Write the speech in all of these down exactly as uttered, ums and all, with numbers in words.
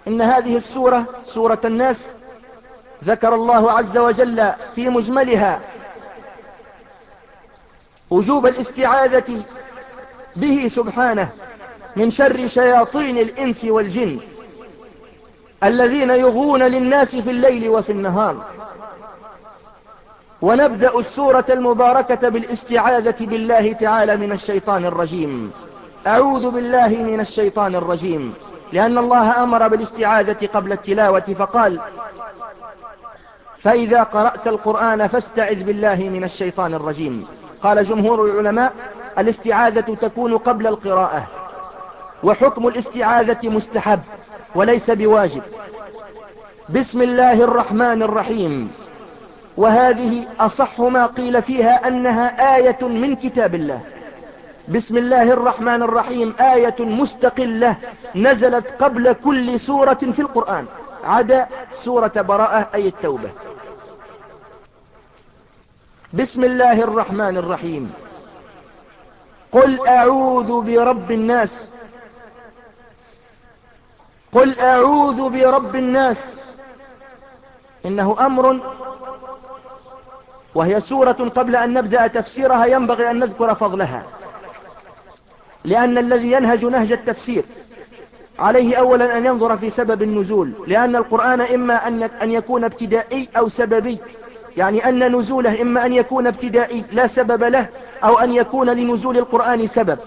إن هذه السورة سورة الناس ذكر الله عز وجل في مجملها وجوب الاستعاذة به سبحانه من شر شياطين الإنس والجن الذين يغوون للناس في الليل وفي النهار. ونبدأ السورة المباركة بالاستعاذة بالله تعالى من الشيطان الرجيم. أعوذ بالله من الشيطان الرجيم، لأن الله أمر بالاستعاذة قبل التلاوة فقال: فإذا قرأت القرآن فاستعذ بالله من الشيطان الرجيم. قال جمهور العلماء: الاستعاذة تكون قبل القراءة، وحكم الاستعاذة مستحب وليس بواجب. بسم الله الرحمن الرحيم، وهذه أصح ما قيل فيها أنها آية من كتاب الله. بسم الله الرحمن الرحيم آية مستقلة نزلت قبل كل سورة في القرآن عدا سورة براءة أي التوبة. بسم الله الرحمن الرحيم. قل أعوذ برب الناس. قل أعوذ برب الناس إنه أمر، وهي سورة قبل أن نبدأ تفسيرها ينبغي أن نذكر فضلها، لأن الذي ينهج نهج التفسير عليه أولا أن ينظر في سبب النزول، لأن القرآن إما أن يكون ابتدائي أو سببي، يعني أن نزوله إما أن يكون ابتدائي لا سبب له، أو أن يكون لنزول القرآن سبب.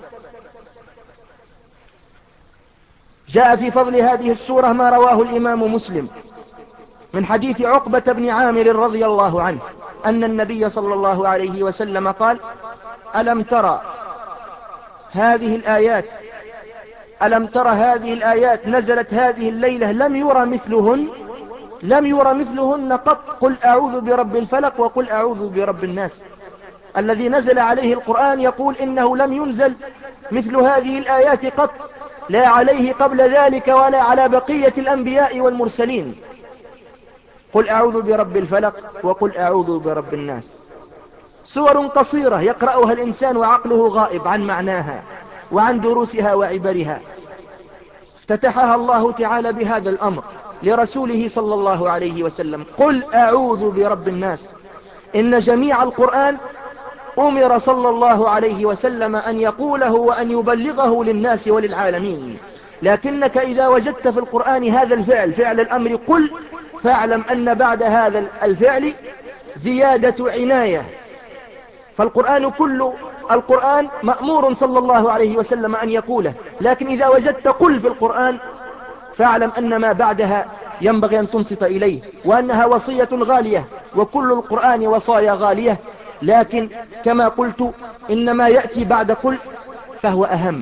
جاء في فضل هذه السورة ما رواه الإمام مسلم من حديث عقبة بن عامر رضي الله عنه أن النبي صلى الله عليه وسلم قال: ألم ترى هذه الآيات ألم ترى هذه الآيات نزلت هذه الليلة لم يرى مثلهن لم يرى مثلهن قط. قل أعوذ برب الفلق وقل أعوذ برب الناس. الذي نزل عليه القرآن يقول إنه لم ينزل مثل هذه الآيات قط، لا عليه قبل ذلك ولا على بقية الأنبياء والمرسلين. قل أعوذ برب الفلق وقل أعوذ برب الناس. سور قصيرة يقرأها الإنسان وعقله غائب عن معناها وعن دروسها وعبرها. افتتحها الله تعالى بهذا الأمر لرسوله صلى الله عليه وسلم: قل أعوذ برب الناس. إن جميع القرآن أمر صلى الله عليه وسلم أن يقوله وأن يبلغه للناس وللعالمين، لكنك إذا وجدت في القرآن هذا الفعل فعل الأمر قل، فاعلم أن بعد هذا الفعل زيادة عناية. فالقرآن كل القرآن مأمور صلى الله عليه وسلم أن يقوله، لكن إذا وجدت قل في القرآن فاعلم أن ما بعدها ينبغي أن تنصت إليه، وأنها وصية غالية، وكل القرآن وصايا غالية، لكن كما قلت إن ما يأتي بعد قل فهو أهم.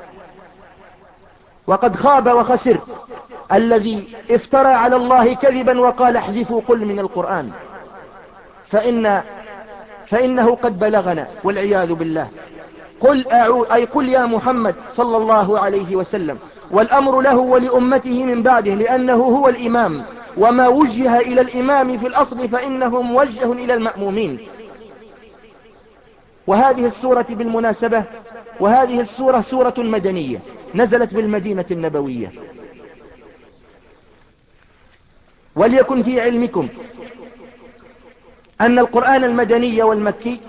وقد خاب وخسر الذي افترى على الله كذبا وقال احذفوا قل من القرآن، فإن فإنه قد بلغنا والعياذ بالله. قل أعوذ أي قل يا محمد صلى الله عليه وسلم، والأمر له ولأمته من بعده لأنه هو الإمام، وما وجه إلى الإمام في الأصل فإنه موجه إلى المأمومين. وهذه السورة بالمناسبة وهذه السورة سورة مدنية نزلت بالمدينة النبوية. وليكن في علمكم أن القرآن المدني والمكي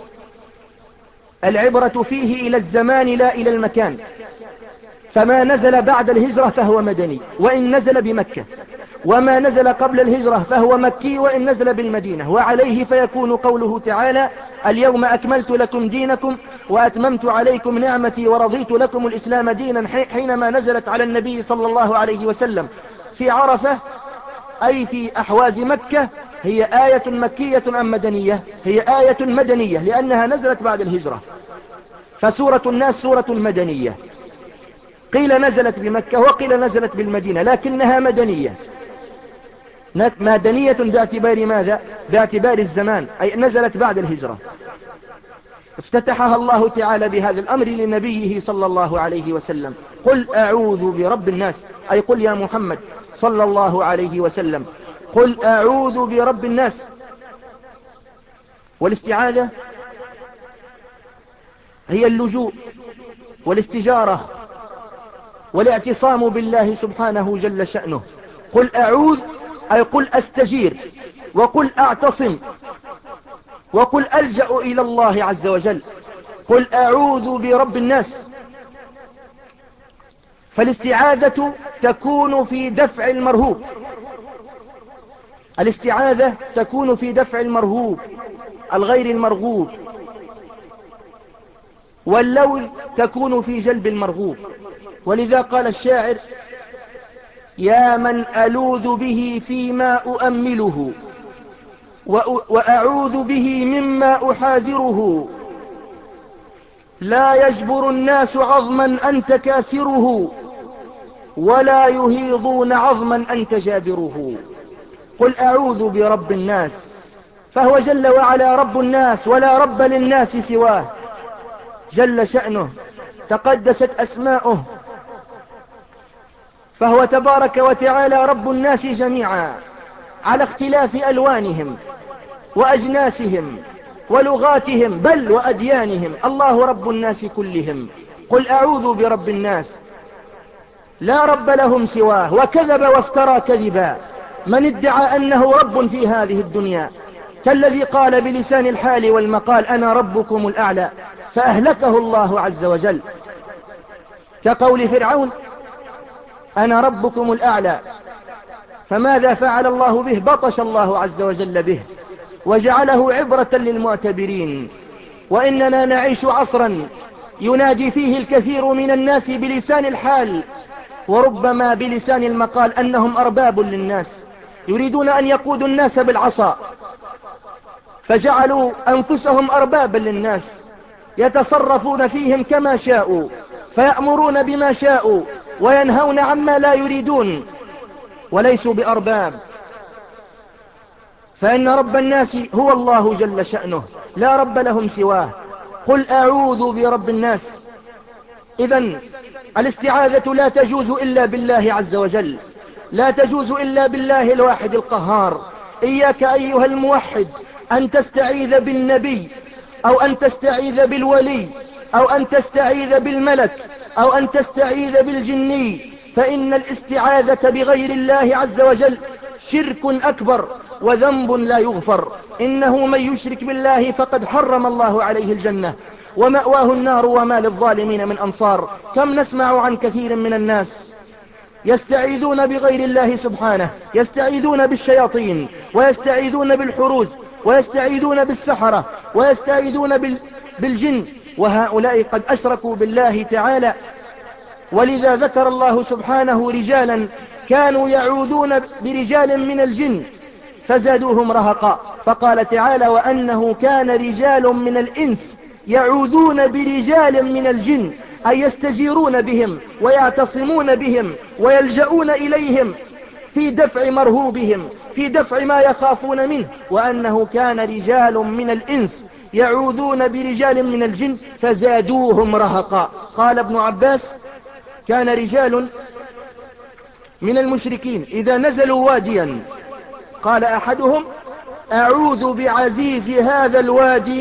العبرة فيه إلى الزمان لا إلى المكان، فما نزل بعد الهجرة فهو مدني وإن نزل بمكة، وما نزل قبل الهجرة فهو مكي وإن نزل بالمدينة. وعليه فيكون قوله تعالى: اليوم أكملت لكم دينكم وأتممت عليكم نعمتي ورضيت لكم الإسلام دينا، حينما نزلت على النبي صلى الله عليه وسلم في عرفة أي في أحواز مكة. هي آية مكية أم مدنية؟ هي آية مدنية لأنها نزلت بعد الهجرة. فسورة الناس سورة مدنية، قيل نزلت بمكة وقيل نزلت بالمدينة، لكنها مدنية. مدنية باعتبار ماذا؟ باعتبار الزمان، أي نزلت بعد الهجرة. افتتحها الله تعالى بهذا الأمر لنبيه صلى الله عليه وسلم: قل أعوذ برب الناس، أي قل يا محمد صلى الله عليه وسلم قل أعوذ برب الناس. والاستعاذة هي اللجوء والاستجارة والاعتصام بالله سبحانه جل شأنه. قل أعوذ أي قل أستجير، وقل أعتصم، وقل ألجأ إلى الله عز وجل. قل أعوذ برب الناس. فالاستعاذة تكون في دفع المرهوب، الاستعاذة تكون في دفع المرهوب الغير المرغوب، واللوذ تكون في جلب المرغوب. ولذا قال الشاعر: يا من ألوذ به فيما أؤمله، وأعوذ به مما أحاذره، لا يجبر الناس عظما أنت كاسره، ولا يهيضون عظما أنت جابره. قل أعوذ برب الناس، فهو جل وعلا رب الناس، ولا رب للناس سواه جل شأنه، تقدست أسماؤه، فهو تبارك وتعالى رب الناس جميعا على اختلاف ألوانهم وأجناسهم ولغاتهم بل وأديانهم. الله رب الناس كلهم. قل أعوذ برب الناس، لا رب لهم سواه، وكذب وافترى كذبا من ادعى أنه رب في هذه الدنيا، كالذي قال بلسان الحال والمقال: أنا ربكم الأعلى، فأهلكه الله عز وجل. كقول فرعون: أنا ربكم الأعلى، فماذا فعل الله به؟ بطش الله عز وجل به وجعله عبرة للمعتبرين. وإننا نعيش عصرا ينادي فيه الكثير من الناس بلسان الحال وربما بلسان المقال أنهم أرباب للناس، يريدون أن يقودوا الناس بالعصا، فجعلوا أنفسهم أربابا للناس، يتصرفون فيهم كما شاءوا، فيأمرون بما شاءوا وينهون عما لا يريدون، وليسوا بأرباب. فإن رب الناس هو الله جل شأنه، لا رب لهم سواه. قل أعوذ برب الناس. إذن الاستعاذة لا تجوز إلا بالله عز وجل، لا تجوز إلا بالله الواحد القهار. إياك أيها الموحد أن تستعيذ بالنبي، أو أن تستعيذ بالولي، أو أن تستعيذ بالملك، أو أن تستعيذ بالجني، فإن الاستعاذة بغير الله عز وجل شرك أكبر وذنب لا يغفر. إنه من يشرك بالله فقد حرم الله عليه الجنة ومأواه النار وما للظالمين من أنصار. كم نسمع عن كثير من الناس يستعيذون بغير الله سبحانه، يستعيذون بالشياطين، ويستعيذون بالحروز، ويستعيذون بالسحرة، ويستعيذون بال... بالجن، وهؤلاء قد أشركوا بالله تعالى. ولذا ذكر الله سبحانه رجالا كانوا يعوذون برجال من الجن فزادوهم رهقا، فقال تعالى: وأنه كان رجال من الإنس يعوذون برجال من الجن، أي يستجيرون بهم ويعتصمون بهم ويلجؤون إليهم في دفع مرهوبهم، في دفع ما يخافون منه. وأنه كان رجال من الإنس يعوذون برجال من الجن فزادوهم رهقا. قال ابن عباس: كان رجال من المشركين إذا نزلوا واديا قال أحدهم: أعوذ بعزيز هذا الوادي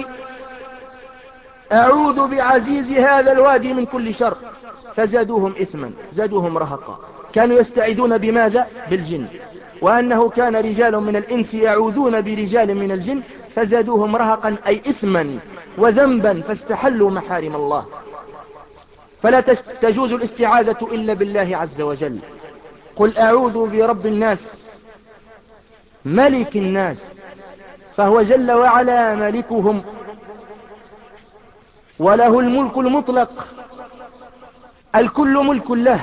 أعوذ بعزيز هذا الوادي من كل شر، فزادوهم إثما، زادوهم رهقا. كانوا يستعيذون بماذا؟ بالجن. وأنه كان رجال من الإنس يعوذون برجال من الجن فزادوهم رهقا، أي إثما وذنبا، فاستحلوا محارم الله. فلا تجوز الاستعاذة إلا بالله عز وجل. قل أعوذ برب الناس ملك الناس، فهو جل وعلا ملكهم، وله الملك المطلق، الكل ملك له،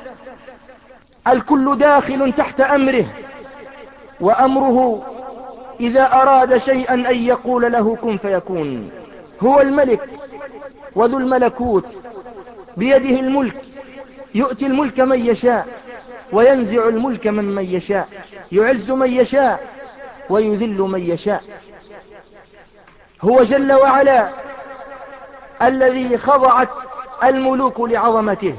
الكل داخل تحت أمره، وأمره إذا أراد شيئا أن يقول له كن فيكون. هو الملك وذو الملكوت، بيده الملك، يؤتي الملك من يشاء وينزع الملك من من يشاء، يعز من يشاء ويذل من يشاء. هو جل وعلا الذي خضعت الملوك لعظمته،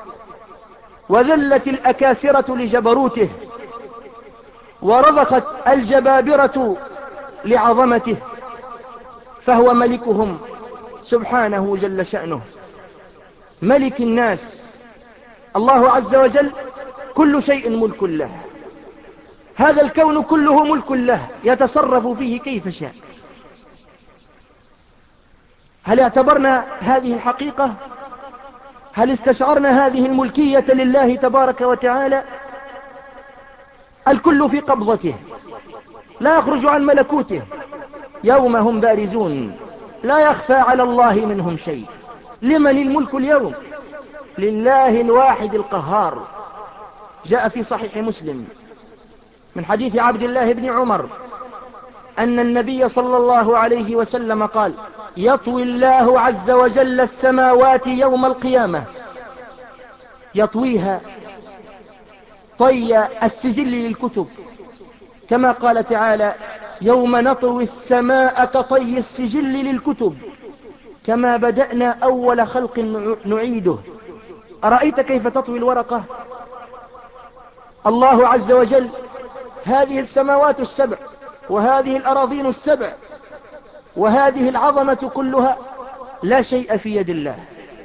وذلت الأكاسرة لجبروته، ورضخت الجبابرة لعظمته، فهو ملكهم سبحانه جل شأنه، ملك الناس. الله عز وجل كل شيء ملك له، هذا الكون كله ملك له يتصرف فيه كيف شاء. هل اعتبرنا هذه الحقيقة؟ هل استشعرنا هذه الملكية لله تبارك وتعالى؟ الكل في قبضته لا يخرج عن ملكوته، يوم هم بارزون لا يخفى على الله منهم شيء. لمن الملك اليوم؟ لله الواحد القهار. جاء في صحيح مسلم من حديث عبد الله بن عمر أن النبي صلى الله عليه وسلم قال: يطوي الله عز وجل السماوات يوم القيامة، يطويها طي السجل للكتب، كما قال تعالى: يوم نطوي السماء كطي السجل للكتب كما بدأنا أول خلق نعيده. أرأيت كيف تطوي الورقة؟ الله عز وجل هذه السماوات السبع وهذه الأراضين السبع وهذه العظمة كلها لا شيء في يد الله،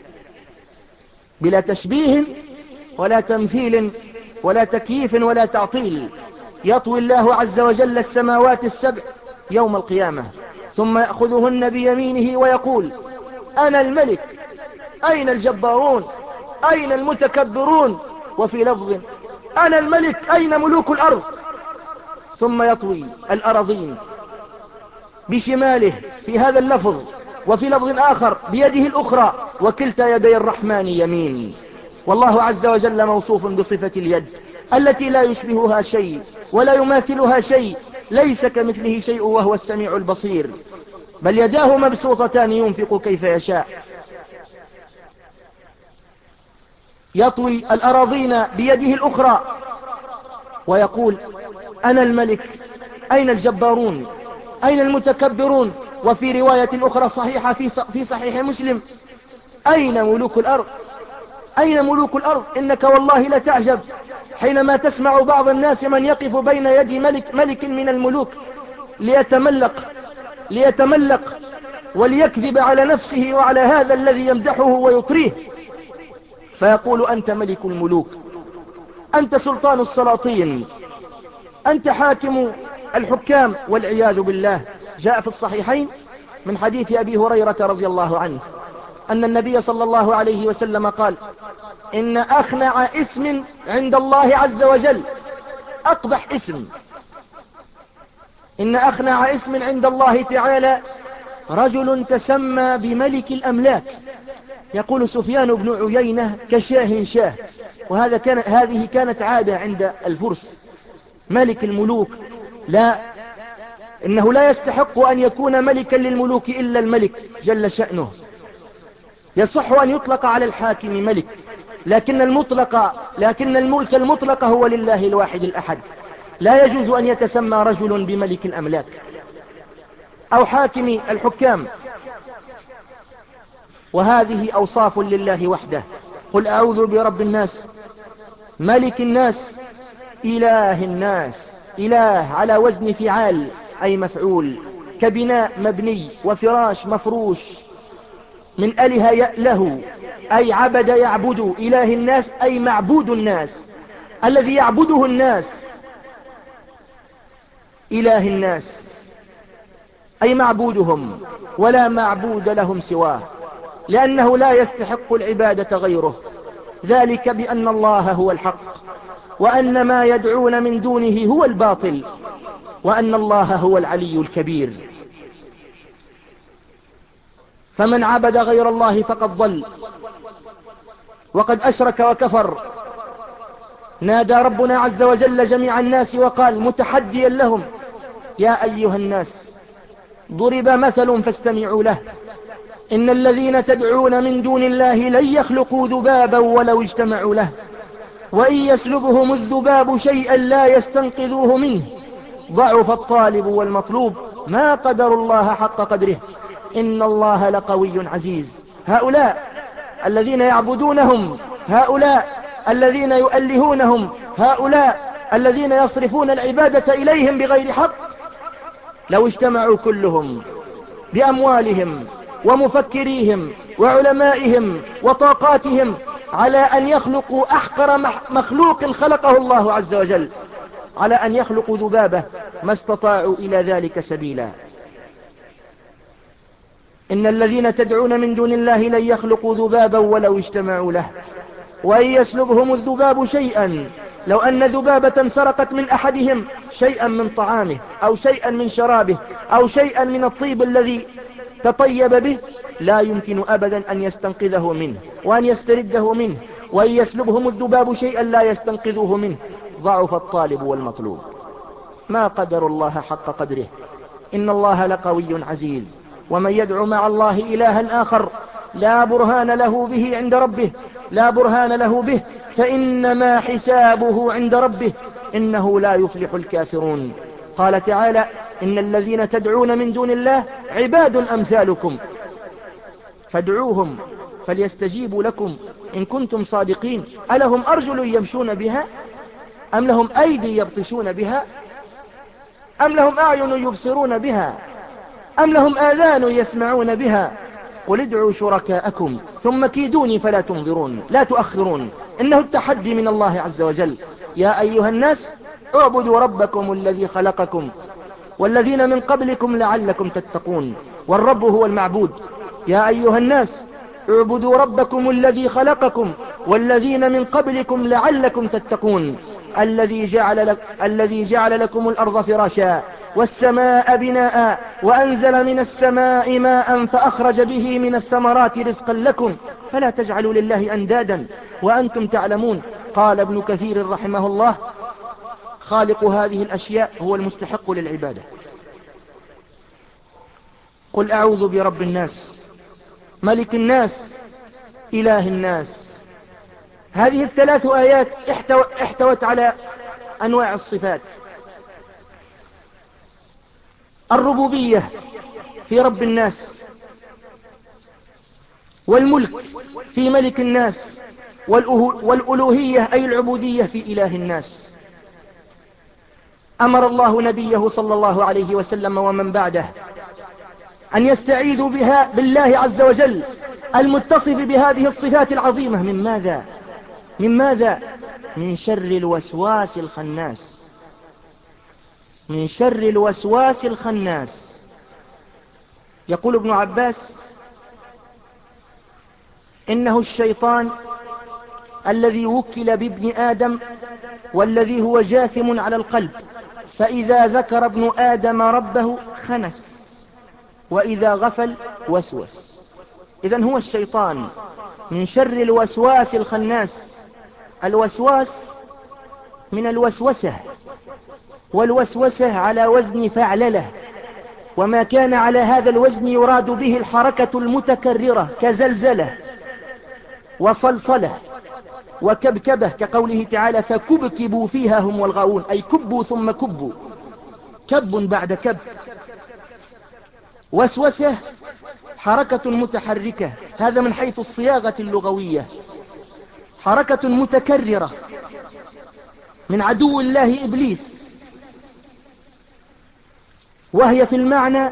بلا تشبيه ولا تمثيل ولا تكييف ولا تعطيل. يطوي الله عز وجل السماوات السبع يوم القيامة، ثم يأخذهن بيمينه ويقول: أنا الملك، أين الجبارون، أين المتكبرون؟ وفي لفظ: أنا الملك، أين ملوك الأرض؟ ثم يطوي الأراضين بشماله في هذا اللفظ، وفي لفظ آخر بيده الأخرى، وكلتا يدي الرحمن يمين. والله عز وجل موصوف بصفة اليد التي لا يشبهها شيء ولا يماثلها شيء، ليس كمثله شيء وهو السميع البصير، بل يداه مبسوطتان ينفق كيف يشاء. يطوي الأراضين بيده الأخرى ويقول: أنا الملك، أين الجبارون، أين المتكبرون؟ وفي رواية أخرى صحيحة في صحيح مسلم: أين ملوك الأرض، أين ملوك الأرض؟ إنك والله لا تعجب حينما تسمع بعض الناس من يقف بين يدي ملك, ملك من الملوك ليتملق ليتملق وليكذب على نفسه وعلى هذا الذي يمدحه ويطريه، فيقول: أنت ملك الملوك، أنت سلطان السلاطين، أنت حاكم الحكام، والعياذ بالله. جاء في الصحيحين من حديث أبي هريرة رضي الله عنه أن النبي صلى الله عليه وسلم قال: إن أخنع اسم عند الله عز وجل، أقبح اسم، إن أخنع اسم عند الله تعالى رجل تسمى بملك الأملاك. يقول سفيان بن عيينة: كشاه شاه. وهذا كان هذه كانت عادة عند الفرس، ملك الملوك، لا، إنه لا يستحق أن يكون ملكا للملوك إلا الملك جل شأنه. يصح أن يطلق على الحاكم ملك، لكن المطلق لكن الملك المطلق هو لله الواحد الأحد، لا يجوز أن يتسمى رجل بملك الأملاك أو حاكم الحكام، وهذه أوصاف لله وحده. قل أعوذ برب الناس، ملك الناس، إله الناس. إله على وزن فعال أي مفعول، كبناء مبني وفراش مفروش، من أله يأله أي عبد يعبد. إله الناس أي معبود الناس، الذي يعبده الناس. إله الناس أي معبودهم، ولا معبود لهم سواه، لأنه لا يستحق العبادة غيره، ذلك بأن الله هو الحق، وأن ما يدعون من دونه هو الباطل، وأن الله هو العلي الكبير. فمن عبد غير الله فقد ضل وقد أشرك وكفر. نادى ربنا عز وجل جميع الناس وقال متحديا لهم: يا أيها الناس ضرب مثل فاستمعوا له، إن الذين تدعون من دون الله لن يخلقوا ذبابا ولو اجتمعوا له، وإن يسلبهم الذباب شيئا لا يستنقذوه منه، ضعف الطالب والمطلوب، ما قدر الله حق قدره، إن الله لقوي عزيز. هؤلاء الذين يعبدونهم، هؤلاء الذين يؤلهونهم، هؤلاء الذين يصرفون العبادة إليهم بغير حق، لو اجتمعوا كلهم بأموالهم ومفكريهم وعلمائهم وطاقاتهم على أن يخلقوا أحقر مخلوق خلقه الله عز وجل، على أن يخلقوا ذبابة، ما استطاعوا إلى ذلك سبيلا. إن الذين تدعون من دون الله لن يخلقوا ذبابا ولو اجتمعوا له، وإن يسلبهم الذباب شيئا، لو أن ذبابة سرقت من أحدهم شيئا من طعامه أو شيئا من شرابه أو شيئا من الطيب الذي تطيب به، لا يمكن أبدا أن يستنقذه منه وأن يسترده منه. وإن يسلبهم الذباب شيئا لا يستنقذوه منه، ضعف الطالب والمطلوب. ما قدر الله حق قدره، إن الله لقوي عزيز. ومن يدعو مع الله إلها آخر لا برهان له به عند ربه لا برهان له به فإنما حسابه عند ربه، إنه لا يفلح الكافرون. قال تعالى: إن الذين تدعون من دون الله عباد أمثالكم فادعوهم فليستجيبوا لكم إن كنتم صادقين. ألهم أرجل يمشون بها أم لهم أيدي يبطشون بها أم لهم أعين يبصرون بها أم لهم آذان يسمعون بها؟ قل ادعوا شركاءكم ثم كيدوني فلا تنظرون لا تؤخرون. إنه التحدي من الله عز وجل. يا أيها الناس اعبدوا ربكم الذي خلقكم والذين من قبلكم لعلكم تتقون. والرب هو المعبود. يا أيها الناس اعبدوا ربكم الذي خلقكم والذين من قبلكم لعلكم تتقون. الذي جعل, لك الذي جعل لكم الأرض فراشا والسماء بناء وأنزل من السماء ماء فأخرج به من الثمرات رزقا لكم فلا تجعلوا لله أندادا وأنتم تعلمون. قال ابن كثير رحمه الله: خالق هذه الأشياء هو المستحق للعبادة. قل أعوذ برب الناس ملك الناس إله الناس. هذه الثلاث آيات احتوت على أنواع الصفات: الربوبية في رب الناس، والملك في ملك الناس، والألوهية أي العبودية في إله الناس. أمر الله نبيه صلى الله عليه وسلم ومن بعده أن يستعيذوا بها بالله عز وجل المتصف بهذه الصفات العظيمة. من ماذا؟ من ماذا؟ من شر الوسواس الخناس. من شر الوسواس الخناس. يقول ابن عباس: إنه الشيطان الذي وكل بابن آدم والذي هو جاثم على القلب، فإذا ذكر ابن آدم ربه خنس وإذا غفل وسوس. إذن هو الشيطان من شر الوسواس الخناس. الوسواس من الوسوسة، والوسوسة على وزن فعلله، وما كان على هذا الوزن يراد به الحركة المتكررة كزلزلة وصلصلة وكبكبة، كقوله تعالى: فكبكبوا فيها هم والغاوون، أي كبوا ثم كبوا، كب بعد كب. وسوسة حركة متحركة، هذا من حيث الصياغة اللغوية، حركة متكررة من عدو الله إبليس، وهي في المعنى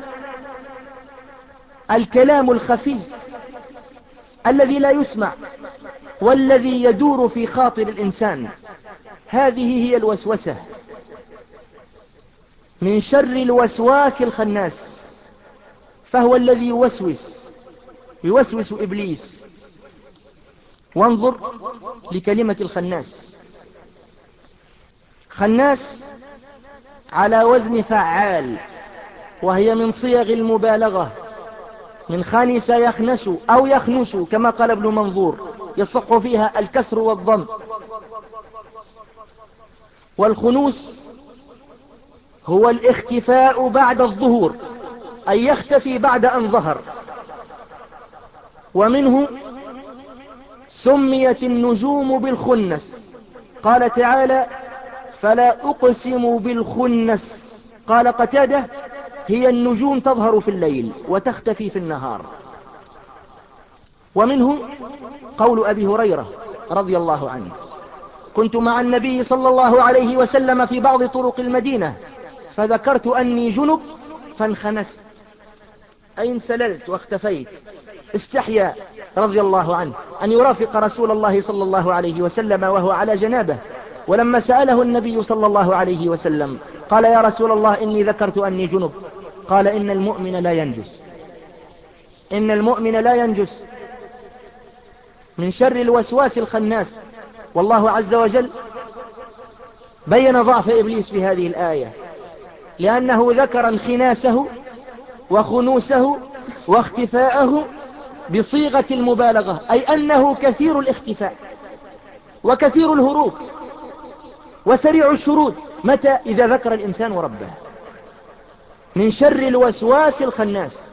الكلام الخفي الذي لا يسمع والذي يدور في خاطر الإنسان. هذه هي الوسوسة. من شر الوسواس الخناس، فهو الذي يوسوس يوسوس إبليس. وانظر لكلمة الخناس. خناس على وزن فعال، وهي من صيغ المبالغة، من خانس يخنس أو يخنس كما قال ابن منظور، يصح فيها الكسر والضم. والخنوس هو الاختفاء بعد الظهور، أي يختفي بعد أن ظهر. ومنه سميت النجوم بالخنس. قال تعالى: فلا أقسم بالخنس. قال قتادة: هي النجوم تظهر في الليل وتختفي في النهار. ومنه قول أبي هريرة رضي الله عنه: كنت مع النبي صلى الله عليه وسلم في بعض طرق المدينة فذكرت أني جنب فانخنست، أي انسللت واختفيت. استحيا رضي الله عنه أن يرافق رسول الله صلى الله عليه وسلم وهو على جنابه، ولما سأله النبي صلى الله عليه وسلم قال يا رسول الله إني ذكرت أني جنب، قال إن المؤمن لا ينجس، إن المؤمن لا ينجس من شر الوسواس الخناس. والله عز وجل بين ضعف إبليس في هذه الآية، لأنه ذكر انخناسه وخنوسه واختفاءه بصيغة المبالغة، أي أنه كثير الاختفاء وكثير الهروب وسريع الشرود. متى؟ إذا ذكر الإنسان ربه. من شر الوسواس الخناس،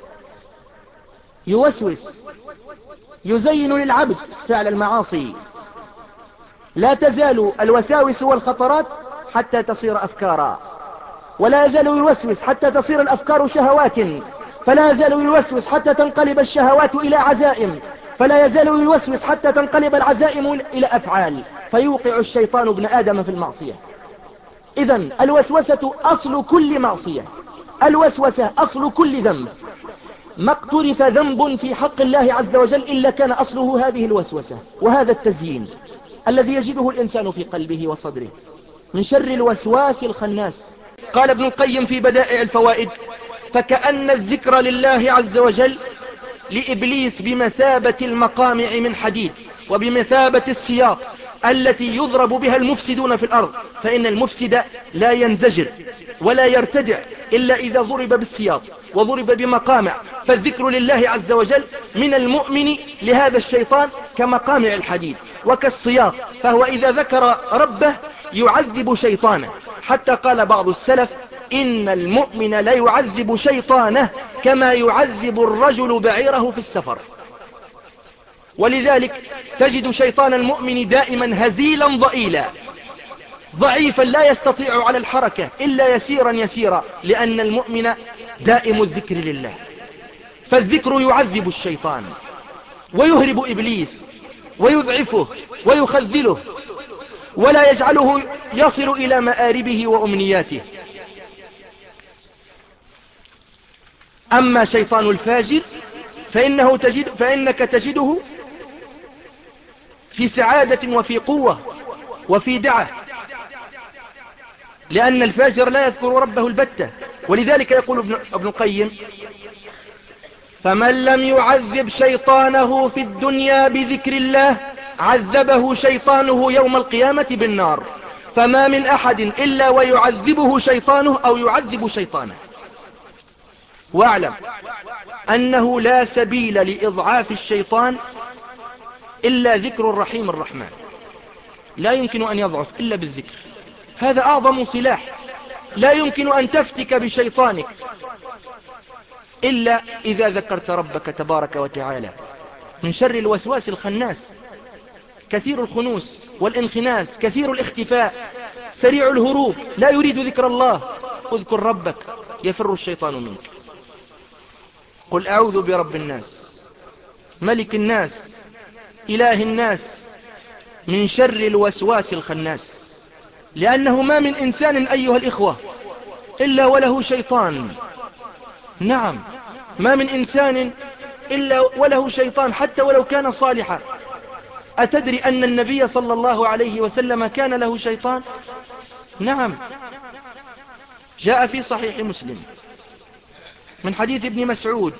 يوسوس، يزين للعبد فعل المعاصي. لا تزال الوساوس والخطرات حتى تصير أفكارا، ولا يزال يوسوس حتى تصير الأفكار شهوات، فلا يزال يوسوس حتى تنقلب الشهوات إلى عزائم، فلا يزال يوسوس حتى تنقلب العزائم إلى أفعال، فيوقع الشيطان ابن آدم في المعصية. إذن الوسوسة أصل كل معصية، الوسوسة أصل كل ذنب. ما اقترف ذنب في حق الله عز وجل إلا كان أصله هذه الوسوسة وهذا التزيين الذي يجده الإنسان في قلبه وصدره. من شر الوسواس الخناس. قال ابن القيم في بدائع الفوائد: فكأن الذكر لله عز وجل لإبليس بمثابة المقامع من حديد، وبمثابة السياط التي يضرب بها المفسدون في الأرض، فإن المفسد لا ينزجر ولا يرتدع إلا إذا ضرب بالسياط وضرب بمقامع. فالذكر لله عز وجل من المؤمن لهذا الشيطان كمقامع الحديد وكالسياط، فهو إذا ذكر ربه يعذب شيطانه. حتى قال بعض السلف: إن المؤمن لا يعذب شيطانه كما يعذب الرجل بعيره في السفر. ولذلك تجد شيطان المؤمن دائما هزيلا ضئيلا ضعيفا لا يستطيع على الحركة إلا يسيرا يسيرا، لأن المؤمن دائم الذكر لله. فالذكر يعذب الشيطان ويهرب إبليس ويضعفه ويخذله ولا يجعله يصل إلى مآربه وأمنياته. أما شيطان الفاجر فإنه تجد فإنك تجده في سعادة وفي قوة وفي دعة، لأن الفاجر لا يذكر ربه البتة. ولذلك يقول ابن, ابن القيم: فمن لم يعذب شيطانه في الدنيا بذكر الله عذبه شيطانه يوم القيامة بالنار، فما من أحد إلا ويعذبه شيطانه أو يعذب شيطانه. واعلم أنه لا سبيل لإضعاف الشيطان إلا ذكر الرحيم الرحمن، لا يمكن أن يضعف إلا بالذكر. هذا أعظم سلاح. لا يمكن أن تفتك بشيطانك إلا إذا ذكرت ربك تبارك وتعالى. من شر الوسواس الخناس، كثير الخنوس والانخناس، كثير الاختفاء، سريع الهروب، لا يريد ذكر الله. اذكر ربك يفر الشيطان منك. قل أعوذ برب الناس ملك الناس إله الناس من شر الوسواس الخناس. لأنه ما من إنسان أيها الإخوة إلا وله شيطان. نعم، ما من إنسان إلا وله شيطان حتى ولو كان صالحا. أتدري أن النبي صلى الله عليه وسلم كان له شيطان؟ نعم، جاء في صحيح مسلم من حديث ابن مسعود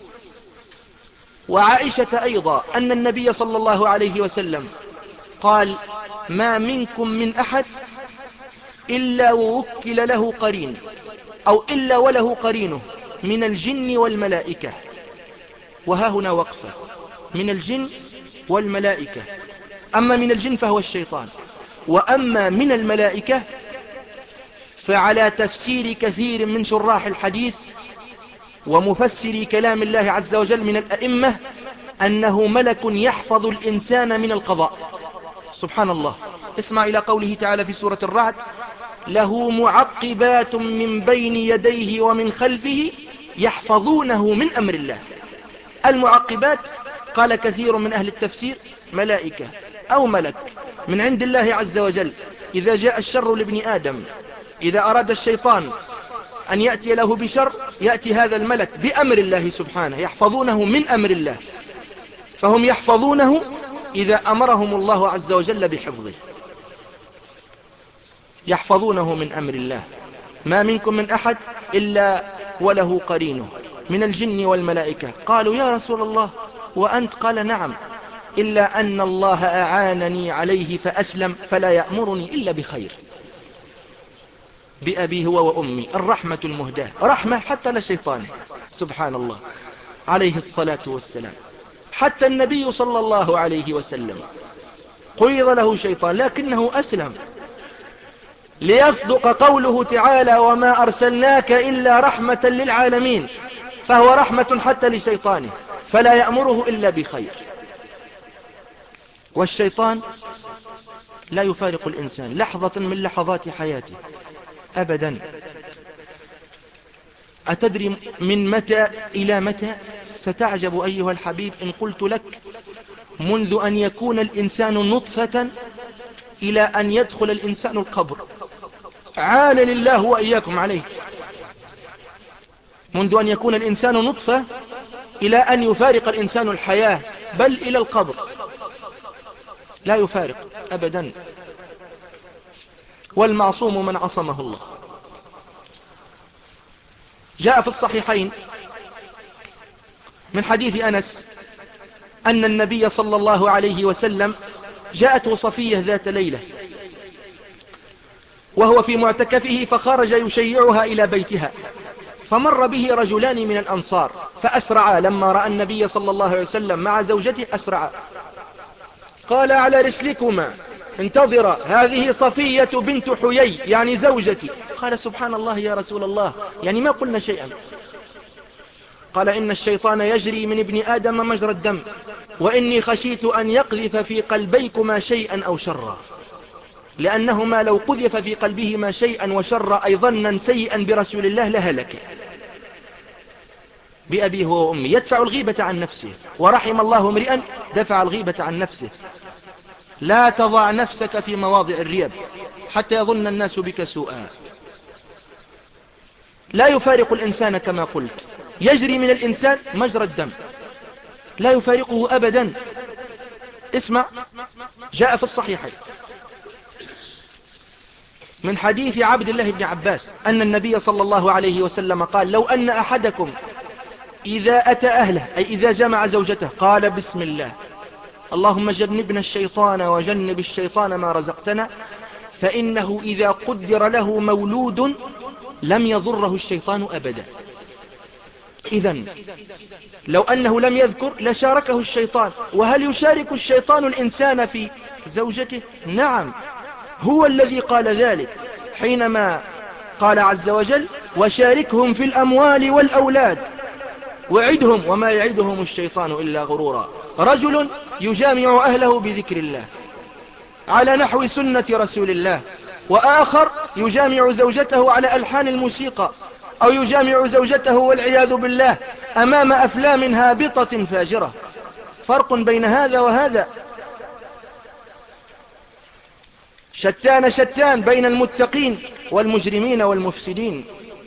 وعائشة أيضا أن النبي صلى الله عليه وسلم قال: ما منكم من أحد إلا ووكل له قرين أو إلا وله قرينه من الجن والملائكة. وها هنا وقفة: من الجن والملائكة. أما من الجن فهو الشيطان، وأما من الملائكة فعلى تفسير كثير من شراح الحديث ومفسري كلام الله عز وجل من الأئمة أنه ملك يحفظ الإنسان من القضاء. سبحان الله. اسمع إلى قوله تعالى في سورة الرعد: له معقبات من بين يديه ومن خلفه يحفظونه من أمر الله. المعقبات قال كثير من أهل التفسير ملائكة أو ملك من عند الله عز وجل. إذا جاء الشر لابن آدم، إذا أراد الشيطان أن يأتي له بشر يأتي هذا الملك بأمر الله سبحانه، يحفظونه من أمر الله، فهم يحفظونه إذا أمرهم الله عز وجل بحفظه، يحفظونه من أمر الله. ما منكم من أحد إلا وله قرينه من الجن والملائكة. قالوا يا رسول الله وأنت؟ قال نعم، إلا أن الله أعانني عليه فأسلم فلا يأمرني إلا بخير. بأبي هو وأمي، الرحمة المهداة، رحمة حتى لشيطانه سبحان الله عليه الصلاة والسلام. حتى النبي صلى الله عليه وسلم قيض له شيطان لكنه أسلم، ليصدق قوله تعالى وما أرسلناك إلا رحمة للعالمين، فهو رحمة حتى لشيطانه فلا يأمره إلا بخير. والشيطان لا يفارق الإنسان لحظة من لحظات حياته أبدا. أتدري من متى إلى متى؟ ستعجب أيها الحبيب إن قلت لك منذ أن يكون الإنسان نطفة إلى أن يدخل الإنسان القبر، عانني الله وإياكم عليه. منذ أن يكون الإنسان نطفة إلى أن يفارق الإنسان الحياة، بل إلى القبر لا يفارق أبدا. والمعصوم من عصمه الله. جاء في الصحيحين من حديث أنس أن النبي صلى الله عليه وسلم جاءته صفية ذات ليلة وهو في معتكفه، فخرج يشيعها إلى بيتها، فمر به رجلان من الأنصار فأسرعا، لما رأى النبي صلى الله عليه وسلم مع زوجته أسرعا، قال على رسلكما انتظرا، هذه صفية بنت حيي يعني زوجتي. قال سبحان الله يا رسول الله، يعني ما قلنا شيئا. قال إن الشيطان يجري من ابن آدم مجرى الدم، وإني خشيت أن يقذف في قلبيكما شيئا أو شرا، لأنهما لو قذف في قلبهما شيئا وشرا أي ظنا سيئا برسول الله لهلك. بأبيه هو وأمي، يدفع الغيبة عن نفسه، ورحم الله امرئا دفع الغيبة عن نفسه. لا تضع نفسك في مواضع الريب حتى يظن الناس بك سوءا. لا يفارق الإنسان كما قلت، يجري من الإنسان مجرى الدم، لا يفارقه أبدا. اسمع، جاء في الصحيحين من حديث عبد الله بن عباس أن النبي صلى الله عليه وسلم قال لو أن أحدكم إذا أتى أهله أي إذا جمع زوجته قال بسم الله اللهم جنبنا الشيطان وجنب الشيطان ما رزقتنا، فإنه إذا قدر له مولود لم يضره الشيطان أبدا. إذن لو أنه لم يذكر لشاركه الشيطان. وهل يشارك الشيطان الإنسان في زوجته؟ نعم، هو الذي قال ذلك حينما قال عز وجل وشاركهم في الأموال والأولاد وعدهم وما يعدهم الشيطان إلا غرورا. رجل يجامع أهله بذكر الله على نحو سنة رسول الله، وآخر يجامع زوجته على ألحان الموسيقى، أو يجامع زوجته والعياذ بالله أمام أفلام هابطة فاجرة. فرق بين هذا وهذا، شتان شتان بين المتقين والمجرمين والمفسدين.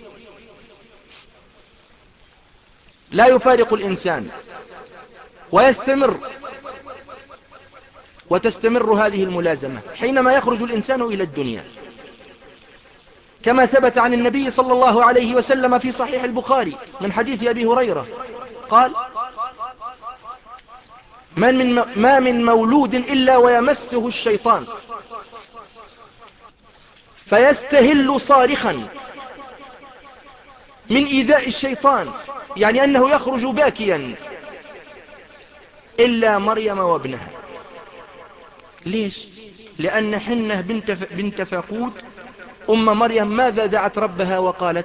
لا يفارق الإنسان ويستمر، وتستمر هذه الملازمة حينما يخرج الإنسان إلى الدنيا، كما ثبت عن النبي صلى الله عليه وسلم في صحيح البخاري من حديث أبي هريرة قال ما من, ما من مولود إلا ويمسه الشيطان فيستهل صارخا من إيذاء الشيطان، يعني أنه يخرج باكيا، إلا مريم وابنها. ليش؟ لأن حنة بنت, ف... بنت فاقود أم مريم ماذا دعت ربها وقالت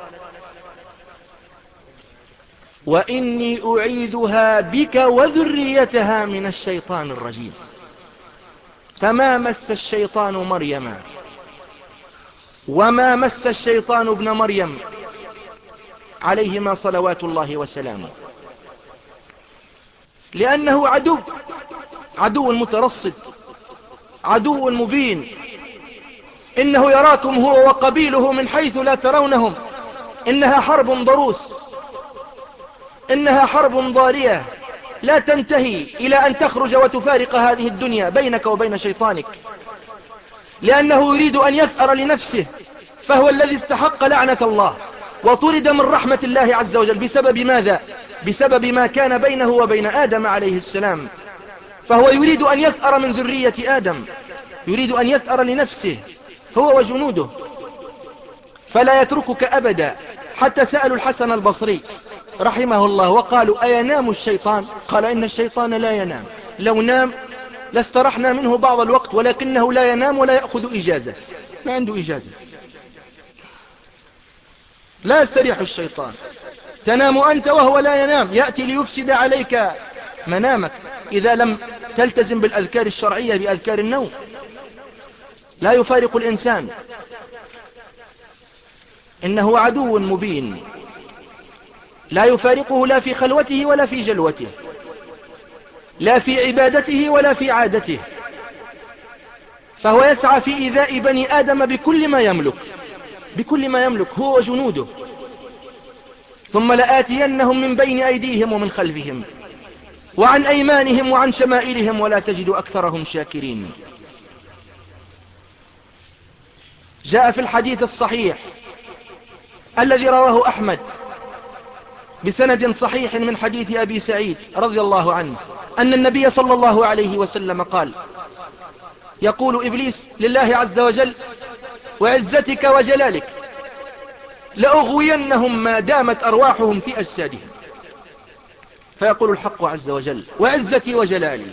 وإني أعيذها بك وذريتها من الشيطان الرجيم. فما مس الشيطان مريم وما مس الشيطان ابن مريم عليهما صلوات الله وسلامه، لأنه عدو، عدو مترصد، عدو مبين. إنه يراكم هو وقبيله من حيث لا ترونهم إنها حرب ضروس، إنها حرب ضارية لا تنتهي إلى أن تخرج وتفارق هذه الدنيا بينك وبين شيطانك، لأنه يريد أن يثأر لنفسه، فهو الذي استحق لعنة الله وطرد من رحمة الله عز وجل بسبب ماذا؟ بسبب ما كان بينه وبين آدم عليه السلام. فهو يريد أن يثأر من ذرية آدم، يريد أن يثأر لنفسه هو وجنوده، فلا يتركك أبدا. حتى سألوا الحسن البصري رحمه الله وقالوا أينام الشيطان؟ قال إن الشيطان لا ينام، لو نام لاسترحنا منه بعض الوقت، ولكنه لا ينام ولا يأخذ إجازة، ما عنده إجازة، لا يستريح الشيطان. تنام أنت وهو لا ينام، يأتي ليفسد عليك منامك إذا لم تلتزم بالأذكار الشرعية بأذكار النوم. لا يفارق الإنسان، إنه عدو مبين، لا يفارقه لا في خلوته ولا في جلوته، لا في عبادته ولا في عادته، فهو يسعى في إيذاء بني آدم بكل ما يملك، بكل ما يملك هو وجنوده. ثم لآتينهم من بين أيديهم ومن خلفهم وعن أيمانهم وعن شمائلهم ولا تجد أكثرهم شاكرين. جاء في الحديث الصحيح الذي رواه أحمد بسند صحيح من حديث أبي سعيد رضي الله عنه أن النبي صلى الله عليه وسلم قال: يقول إبليس لله عز وجل: وعزتك وجلالك لأغوينهم ما دامت أرواحهم في أجسادهم. فيقول الحق عز وجل: وعزتي وجلالي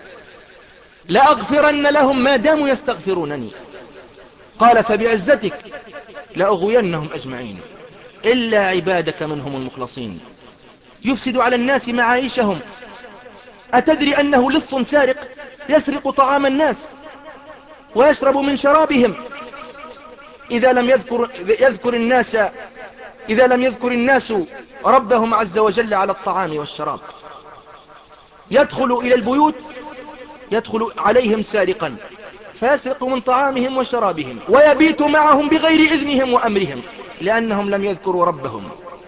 لأغفرن لهم ما داموا يستغفرونني. قال: فبعزتك لأغوينهم أجمعين إلا عبادك منهم المخلصين. يفسد على الناس معايشهم. أتدري أنه لص سارق يسرق طعام الناس ويشرب من شرابهم إذا لم يذكر, يذكر الناس إذا لم يذكر الناس ربهم عز وجل على الطعام والشراب. يدخل إلى البيوت، يدخل عليهم سارقا فيسرق من طعامهم وشرابهم، ويبيت معهم بغير إذنهم وأمرهم لأنهم لم يذكروا ربهم.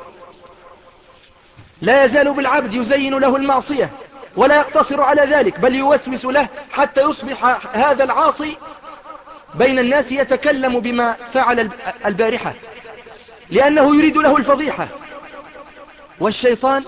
لا يزال بالعبد يزين له المعصية ولا يقتصر على ذلك، بل يوسوس له حتى يصبح هذا العاصي بين الناس يتكلم بما فعل البارحة، لأنه يريد له الفضيحة. والشيطان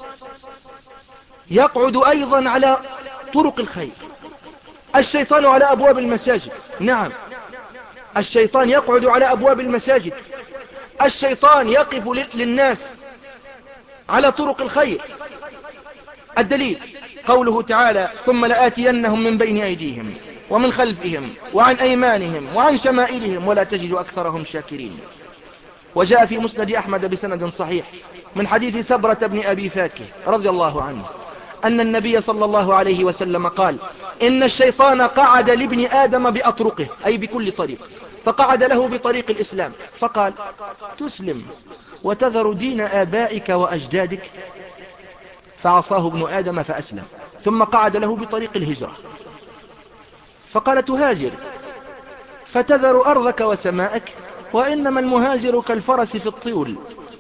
يقعد أيضا على طرق الخير. الشيطان على أبواب المساجد، نعم، الشيطان يقعد على أبواب المساجد، الشيطان يقف للناس على طرق الخير. الدليل قوله تعالى: ثم لآتينهم من بين أيديهم ومن خلفهم وعن أيمانهم وعن شمائلهم ولا تجد أكثرهم شاكرين. وجاء في مسند أحمد بسند صحيح من حديث سبرة بن أبي فاكه رضي الله عنه أن النبي صلى الله عليه وسلم قال: إن الشيطان قعد لابن آدم بأطرقه، أي بكل طريق، فقعد له بطريق الإسلام فقال: تسلم وتذر دين آبائك وأجدادك، فعصاه ابن آدم فأسلم. ثم قعد له بطريق الهجرة فقال: تهاجر فتذر أرضك وسماءك، وإنما المهاجر كالفرس في الطيول،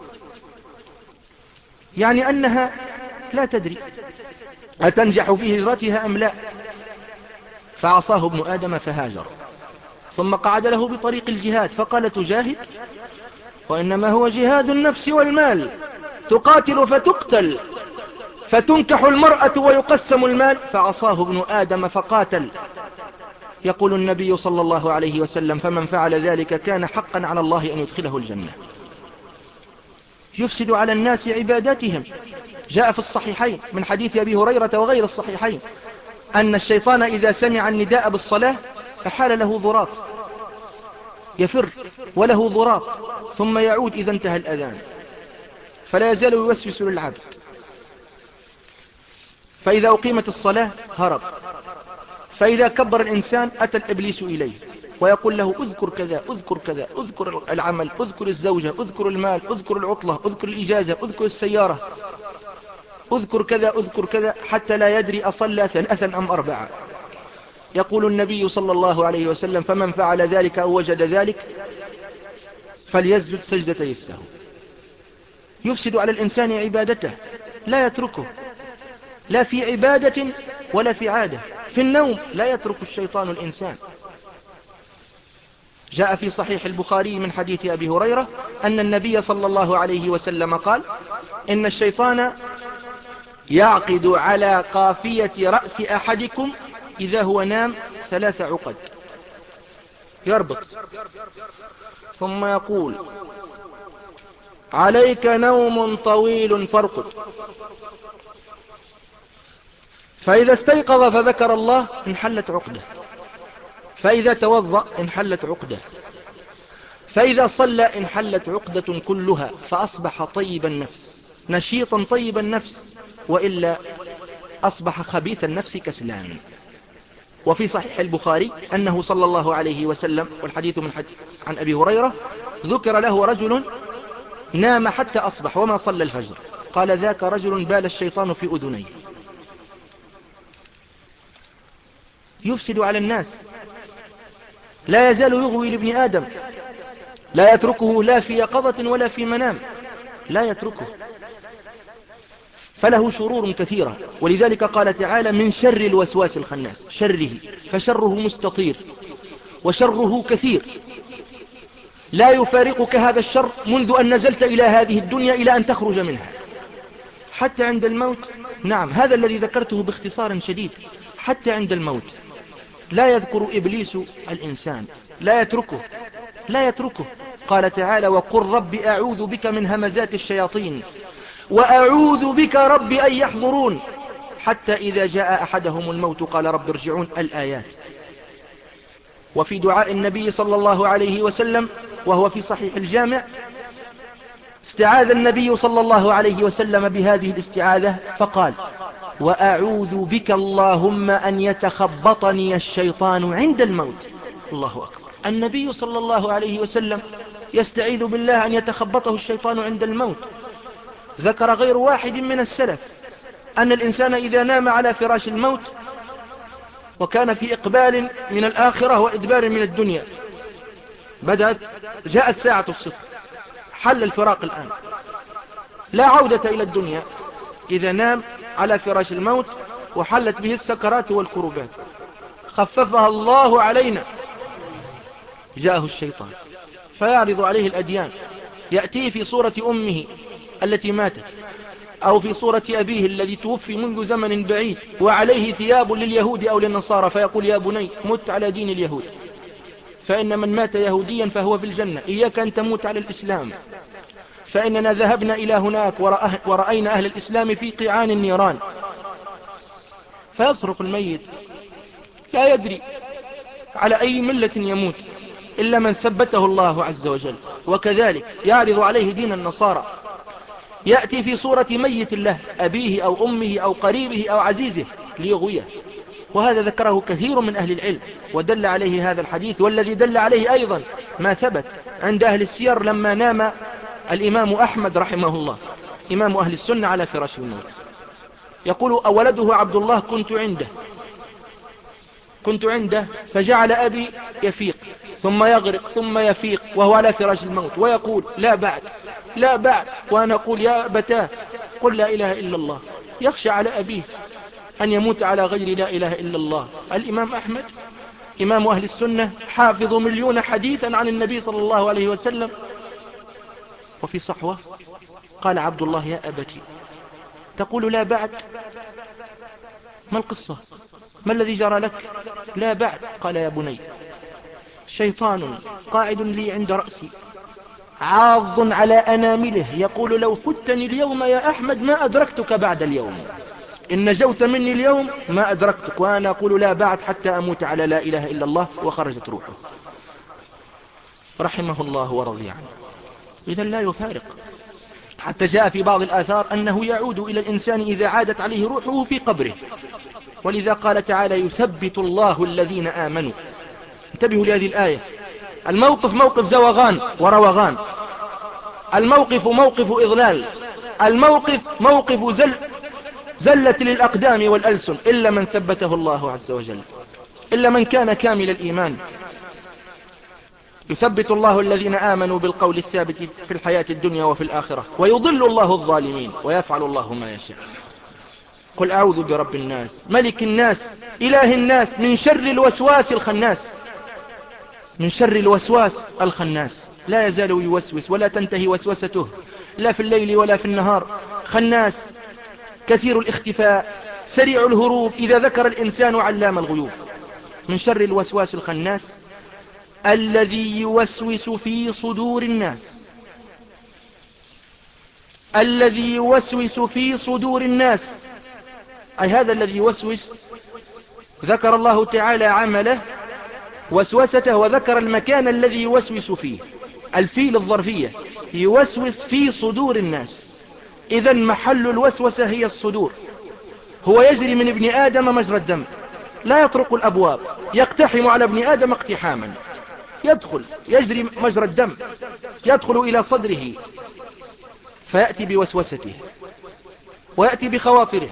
يعني أنها لا تدري أتنجح في هجرتها أم لا. فعصاه ابن آدم فهاجر. ثم قعد له بطريق الجهاد فقال: تجاهد، وإنما هو جهاد النفس والمال، تقاتل فتقتل، فتنكح المرأة ويقسم المال. فعصاه ابن آدم فقاتل. يقول النبي صلى الله عليه وسلم: فمن فعل ذلك كان حقا على الله أن يدخله الجنة. يفسد على الناس عباداتهم. جاء في الصحيحين من حديث أبي هريرة وغير الصحيحين أن الشيطان إذا سمع النداء بالصلاة أحال له ضراط، يفر وله ضراط، ثم يعود إذا انتهى الأذان، فلا يزال يوسوس للعبد. فإذا أقيمت الصلاة هرب، فإذا كبر الإنسان أتى الإبليس إليه ويقول له: اذكر كذا، اذكر كذا، اذكر العمل، اذكر الزوجة، اذكر المال، اذكر العطلة، اذكر الإجازة، اذكر السيارة، اذكر كذا، اذكر كذا، حتى لا يدري أصلى ثلاثا أم أربعة. يقول النبي صلى الله عليه وسلم: فمن فعل ذلك أو وجد ذلك فليسجد سجدتي السهو. يفسد على الإنسان عبادته، لا يتركه، لا في عبادة ولا في عادة. في النوم لا يترك الشيطان الإنسان. جاء في صحيح البخاري من حديث أبي هريرة أن النبي صلى الله عليه وسلم قال: إن الشيطان يعقد على قافية رأس أحدكم إذا هو نام ثلاث عقد، يربط ثم يقول: عليك نوم طويل فارقد. فإذا استيقظ فذكر الله انحلت عقده، فإذا توضأ انحلت عقده، فإذا صلى انحلت عقدة كلها، فأصبح طيب النفس نشيطا طيب النفس، وإلا أصبح خبيث النفس كسلان. وفي صحيح البخاري أنه صلى الله عليه وسلم، والحديث من حديث عن أبي هريرة، ذكر له رجل نام حتى أصبح وما صلى الفجر، قال: ذاك رجل بال الشيطان في أذنيه. يفسد على الناس، لا يزال يغوي لابن آدم، لا يتركه لا في يقظة ولا في منام، لا يتركه، فله شرور كثيرة. ولذلك قال تعالى: من شر الوسواس الخناس، شره، فشره مستطير وشره كثير، لا يفارقك هذا الشر منذ أن نزلت إلى هذه الدنيا إلى أن تخرج منها، حتى عند الموت. نعم، هذا الذي ذكرته باختصار شديد. حتى عند الموت لا يذكر إبليس الإنسان، لا يتركه، لا يتركه. قال تعالى: وقل رب أعوذ بك من همزات الشياطين وأعوذ بك رب أن يحضرون، حتى إذا جاء أحدهم الموت قال رب ارجعون، الآيات. وفي دعاء النبي صلى الله عليه وسلم وهو في صحيح الجامع، استعاذ النبي صلى الله عليه وسلم بهذه الاستعاذة فقال: وأعوذ بك اللهم أن يتخبطني الشيطان عند الموت. الله أكبر. النبي صلى الله عليه وسلم يستعيذ بالله أن يتخبطه الشيطان عند الموت. ذكر غير واحد من السلف أن الإنسان إذا نام على فراش الموت وكان في إقبال من الآخرة وإدبار من الدنيا، بدأت جاءت ساعة الصفر، حل الفراق الآن، لا عودة إلى الدنيا. إذا نام على فراش الموت وحلت به السكرات والكربات، خففها الله علينا، جاءه الشيطان فيعرض عليه الأديان، يأتيه في صورة أمه التي ماتت، أو في صورة أبيه الذي توفي منذ زمن بعيد وعليه ثياب لليهود أو للنصارى، فيقول: يا بني مت على دين اليهود، فإن من مات يهوديا فهو في الجنة، إياك أن تموت على الإسلام، فإننا ذهبنا إلى هناك ورأينا أهل الإسلام في قيعان النيران. فيصرخ الميت لا يدري على أي ملة يموت إلا من ثبته الله عز وجل. وكذلك يعرض عليه دين النصارى، يأتي في صورة ميت له، أبيه أو أمه أو قريبه أو عزيزه، ليغويه. وهذا ذكره كثير من أهل العلم ودل عليه هذا الحديث، والذي دل عليه أيضا ما ثبت عند أهل السير لما نام الإمام أحمد رحمه الله، إمام أهل السنة، على فراش الموت. يقول: أولده عبد الله كنت عنده كنت عنده فجعل أبي يفيق ثم يغرق ثم يفيق وهو على فراش الموت، ويقول: لا بعد لا بعد. وأنا أقول: يا أبتاه قل لا إله إلا الله. يخشى على أبيه أن يموت على غير لا إله إلا الله. الإمام أحمد إمام أهل السنة، حافظ مليون حديثا عن النبي صلى الله عليه وسلم. وفي صحوة قال عبد الله: يا أبتي تقول لا بعد؟ ما القصة؟ ما الذي جرى لك؟ لا بعد. قال: يا بني، شيطان قاعد لي عند رأسي عاض على أنامله يقول: لو فتني اليوم يا أحمد ما أدركتك بعد اليوم، إن نجوت مني اليوم ما أدركتك، وأنا أقول لا بعد حتى أموت على لا إله إلا الله. وخرجت روحه رحمه الله ورضي عنه. إذن لا يفارق. حتى جاء في بعض الآثار أنه يعود إلى الإنسان إذا عادت عليه روحه في قبره، ولذا قال تعالى: يثبت الله الذين آمنوا. انتبهوا لهذه الآية. الموقف موقف زوغان وروغان، الموقف موقف إضلال، الموقف موقف زل زلة للأقدام والألسن، إلا من ثبته الله عز وجل، إلا من كان كامل الإيمان. يثبت الله الذين آمنوا بالقول الثابت في الحياة الدنيا وفي الآخرة، ويضل الله الظالمين ويفعل الله ما يشاء. قل أعوذ برب الناس ملك الناس إله الناس من شر الوسواس الخناس. من شر الوسواس الخناس، لا يزال يوسوس ولا تنتهي وسوسته، لا في الليل ولا في النهار. خناس كثير الاختفاء سريع الهروب، إذا ذكر الإنسان علام الغيوب. من شر الوسواس الخناس الذي يوسوس في صدور الناس. الذي يوسوس في صدور الناس، أي هذا الذي يوسوس ذكر الله تعالى عمله وسوسته، وذكر المكان الذي يوسوس فيه، الفيل الظرفية، يوسوس في صدور الناس. إذن محل الوسوسة هي الصدور. هو يجري من ابن آدم مجرى الدم، لا يطرق الأبواب، يقتحم على ابن آدم اقتحاما، يدخل يجري مجرى الدم، يدخل إلى صدره فيأتي بوسوسته ويأتي بخواطره.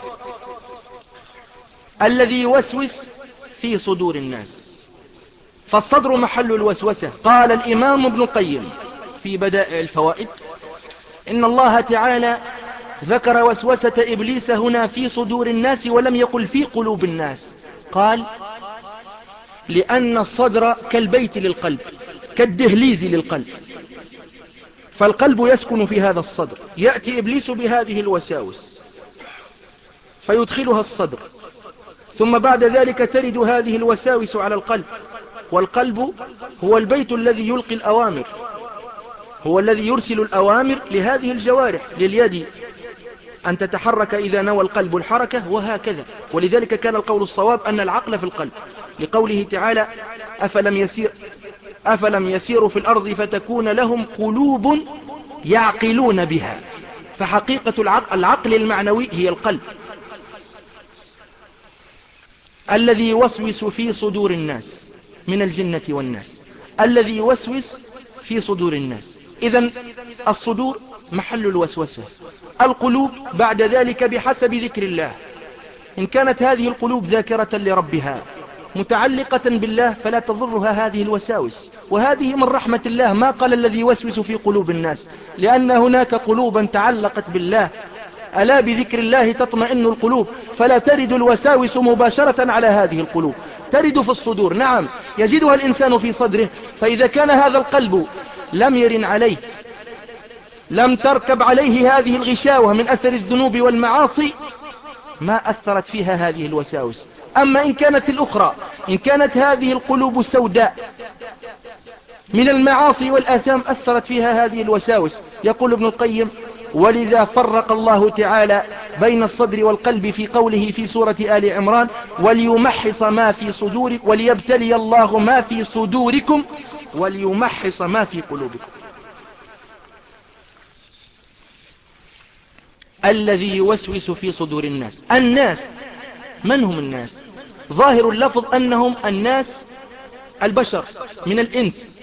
الذي يوسوس في صدور الناس، فالصدر محل الوسوسة. قال الإمام ابن القيم في بدائع الفوائد إن الله تعالى ذكر وسوسة إبليس هنا في صدور الناس ولم يقل في قلوب الناس. قال لأن الصدر كالبيت للقلب، كالدهليز للقلب، فالقلب يسكن في هذا الصدر. يأتي إبليس بهذه الوساوس فيدخلها الصدر، ثم بعد ذلك ترد هذه الوساوس على القلب، والقلب هو البيت الذي يلقي الأوامر، هو الذي يرسل الأوامر لهذه الجوارح، لليد أن تتحرك إذا نوى القلب الحركة، وهكذا. ولذلك كان القول الصواب أن العقل في القلب، لقوله تعالى أفلم يسير أفلم يسيروا في الأرض فتكون لهم قلوب يعقلون بها. فحقيقة العقل, العقل المعنوي هي القلب. الذي يوسوس في صدور الناس من الجنة والناس، الذي يوسوس في صدور الناس. إذن الصدور محل الوسوسة. القلوب بعد ذلك بحسب ذكر الله، إن كانت هذه القلوب ذاكرة لربها متعلقة بالله فلا تضرها هذه الوساوس. وهذه من رحمة الله، ما قال الذي يوسوس في قلوب الناس، لأن هناك قلوبا تعلقت بالله، ألا بذكر الله تطمئن القلوب، فلا ترد الوساوس مباشرة على هذه القلوب، ترد في الصدور. نعم يجدها الإنسان في صدره، فإذا كان هذا القلب لم يرن عليه، لم تركب عليه هذه الغشاوة من أثر الذنوب والمعاصي، ما أثرت فيها هذه الوساوس. أما إن كانت الأخرى، إن كانت هذه القلوب سوداء من المعاصي والآثام أثرت فيها هذه الوساوس. يقول ابن القيم ولذا فرق الله تعالى بين الصدر والقلب في قوله في سورة آل عمران وليمحص ما في صدوركم وليبتلي الله ما في صدوركم وليمحص ما في قلوبكم. الذي يوسوس في صدور الناس. الناس من هم الناس؟ ظاهر اللفظ أنهم الناس البشر من الإنس،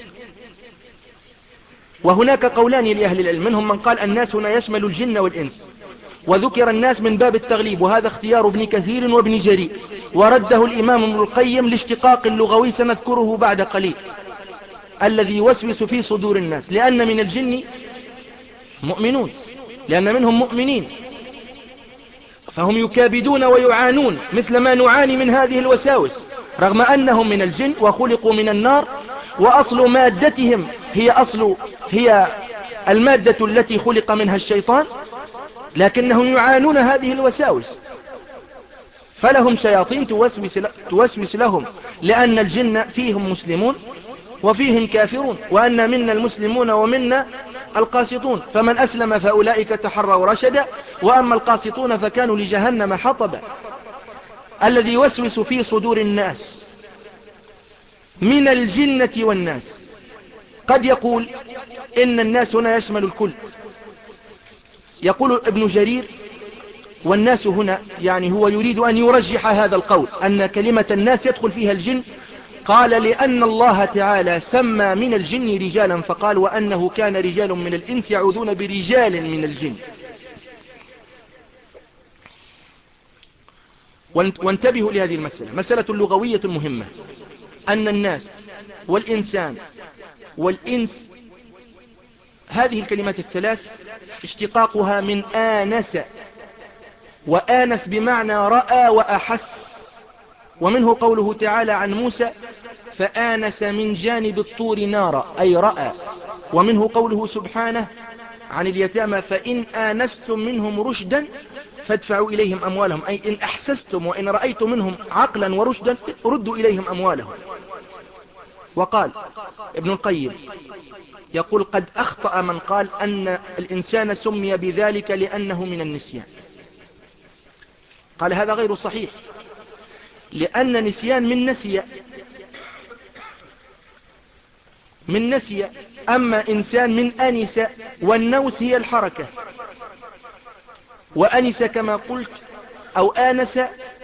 وهناك قولان لأهل العلم، منهم من قال الناس هنا يشمل الجن والإنس، وذكر الناس من باب التغليب، وهذا اختيار ابن كثير وابن جرير، ورده الإمام ابن القيم لاشتقاق اللغوي سنذكره بعد قليل. الذي يوسوس في صدور الناس، لأن من الجن مؤمنون، لأن منهم مؤمنين، فهم يكابدون ويعانون مثل ما نعاني من هذه الوساوس، رغم أنهم من الجن وخلقوا من النار، وأصل مادتهم هي أصل هي المادة التي خلق منها الشيطان، لكنهم يعانون هذه الوساوس، فلهم شياطين توسوس, توسوس لهم، لأن الجن فيهم مسلمون وفيهم كافرون، وأن منا المسلمون ومنا القاسطون، فمن أسلم فأولئك تحروا رشدا، وأما القاسطون فكانوا لجهنم حطبا. الذي يوسوس في صدور الناس من الجنة والناس. قد يقول إن الناس هنا يشمل الكل. يقول ابن جرير والناس هنا، يعني هو يريد أن يرجح هذا القول أن كلمة الناس يدخل فيها الجن. قال لأن الله تعالى سمى من الجن رجالا، فقال وأنه كان رجال من الإنس يعوذون برجال من الجن. وانتبهوا لهذه المسألة، مسألة لغوية مهمة، أن الناس والإنسان والإنس، هذه الكلمات الثلاث اشتقاقها من آنس، وآنس بمعنى رأى وأحس. ومنه قوله تعالى عن موسى فآنس من جانب الطور نارا، أي رأى. ومنه قوله سبحانه عن اليتامى فإن آنستم منهم رشدا فادفعوا إليهم أموالهم، أي إن أحسستم وإن رأيتم منهم عقلا ورشدا ردوا إليهم أموالهم. وقال ابن القيم يقول قد أخطأ من قال أن الإنسان سمي بذلك لأنه من النسيان. قال هذا غير صحيح، لأن نسيان من نسي من نسي أما إنسان من أنس، والنوس هي الحركة، وأنس كما قلت أو آنس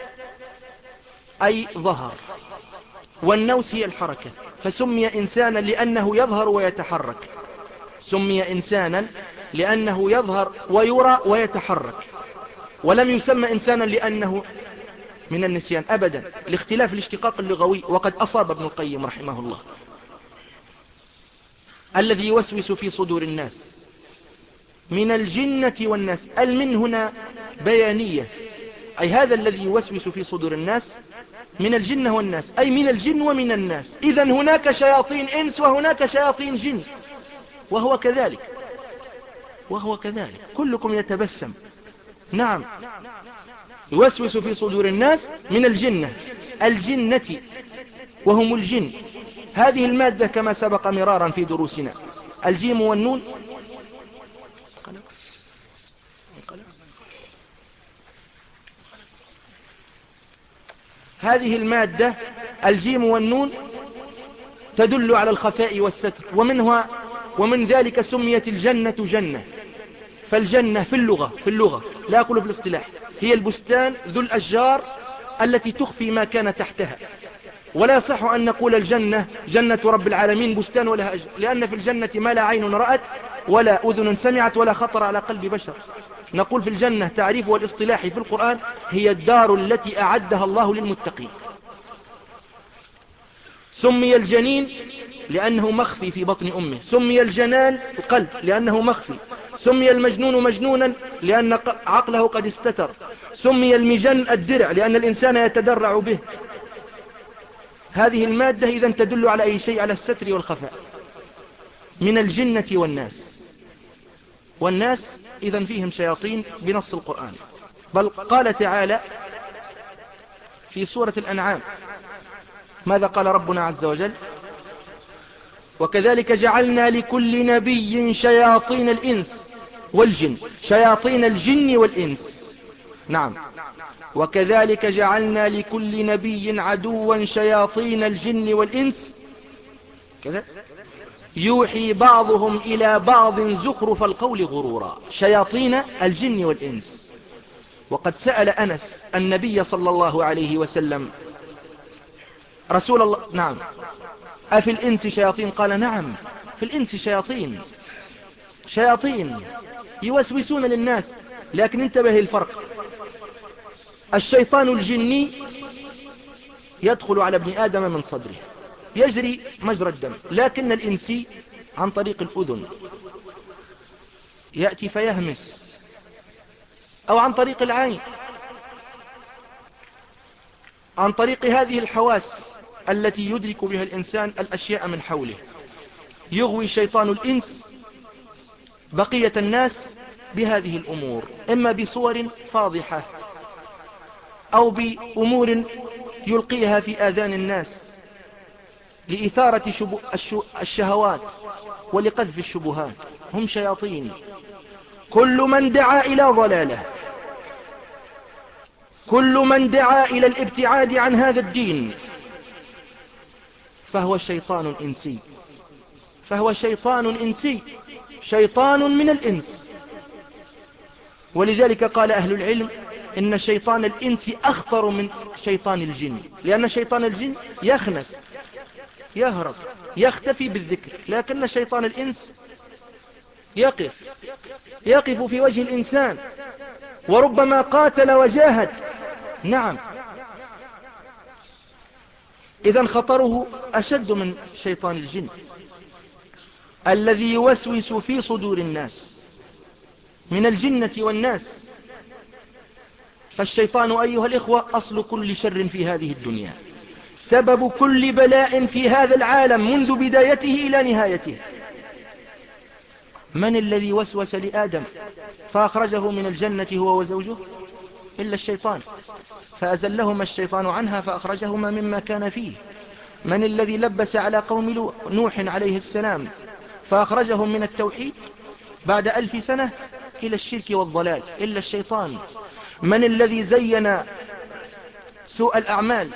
أي ظهر، والنوس هي الحركة، فسمي إنسانا لأنه يظهر ويتحرك. سمي إنسانا لأنه يظهر ويرى ويتحرك، ولم يسمى إنسانا لأنه من النسيان أبدا، لاختلاف الاشتقاق اللغوي. وقد أصاب ابن القيم رحمه الله. الذي يوسوس في صدور الناس من الجنة والناس، المن هنا بيانية، أي هذا الذي يوسوس في صدور الناس من الجنة والناس، أي من الجن ومن الناس. إذن هناك شياطين إنس وهناك شياطين جن، وهو كذلك وهو كذلك كلكم يتبسم. نعم، يوسوس في صدور الناس من الجنة الجنة وهم الجن. هذه المادة كما سبق مرارا في دروسنا، الجيم والنون. هذه المادة الجيم والنون تدل على الخفاء والستر، ومنها ومن ذلك سميت الجنة جنة. فالجنة في اللغة في اللغة لا أقول في الاصطلاح هي البستان ذو الأشجار التي تخفي ما كان تحتها. ولا يصح أن نقول الجنة جنة رب العالمين بستان ولها أجر، لأن في الجنة ما لا عين رأت ولا أذن سمعت ولا خطر على قلب بشر. نقول في الجنة تعريف والاصطلاحي في القرآن هي الدار التي أعدها الله للمتقين. سمي الجنين لأنه مخفي في بطن أمه، سمي الجنان القلب لأنه مخفي، سمي المجنون مجنونا لأن عقله قد استتر، سمي المجن الدرع لأن الإنسان يتدرع به. هذه المادة إذن تدل على أي شيء؟ على الستر والخفاء. من الجنة والناس، والناس إذن فيهم شياطين بنص القرآن. بل قال تعالى في سورة الأنعام ماذا قال ربنا عز وجل؟ وكذلك جعلنا لكل نبي شياطين الإنس والجن، شياطين الجن والإنس. نعم، وكذلك جعلنا لكل نبي عدوا شياطين الجن والإنس كذا يوحي بعضهم إلى بعض زخرف القول غرورا. شياطين الجن والإنس. وقد سأل أنس النبي صلى الله عليه وسلم رسول الله نعم أفي الإنس شياطين؟ قال نعم، في الإنس شياطين شياطين يوسوسون للناس. لكن انتبه الفرق، الشيطان الجني يدخل على ابن آدم من صدره يجري مجرى الدم، لكن الإنسي عن طريق الأذن يأتي فيهمس، أو عن طريق العين، عن طريق هذه الحواس التي يدرك بها الإنسان الأشياء من حوله. يغوي شيطان الإنس بقية الناس بهذه الأمور، إما بصور فاضحة أو بأمور يلقيها في آذان الناس لإثارة شبو الشهوات ولقذف الشبهات. هم شياطين. كل من دعا إلى ضلاله، كل من دعا إلى الابتعاد عن هذا الدين فهو شيطان إنسي، فهو شيطان إنسي، شيطان من الإنس. ولذلك قال أهل العلم إن شيطان الإنس أخطر من شيطان الجن، لأن شيطان الجن يخنس يهرب يختفي بالذكر، لكن شيطان الإنس يقف يقف في وجه الإنسان وربما قاتل وجاهد. نعم، إذن خطره أشد من شيطان الجن. الذي يوسوس في صدور الناس من الجنة والناس. فالشيطان أيها الإخوة أصل كل شر في هذه الدنيا، سبب كل بلاء في هذا العالم منذ بدايته إلى نهايته. من الذي وسوس لآدم فأخرجه من الجنة هو وزوجه؟ إلا الشيطان، فأزلهما الشيطان عنها فأخرجهما مما كان فيه. من الذي لبس على قوم نوح عليه السلام فأخرجهم من التوحيد بعد ألف سنة إلى الشرك والضلال؟ إلا الشيطان. من الذي زين سوء الأعمال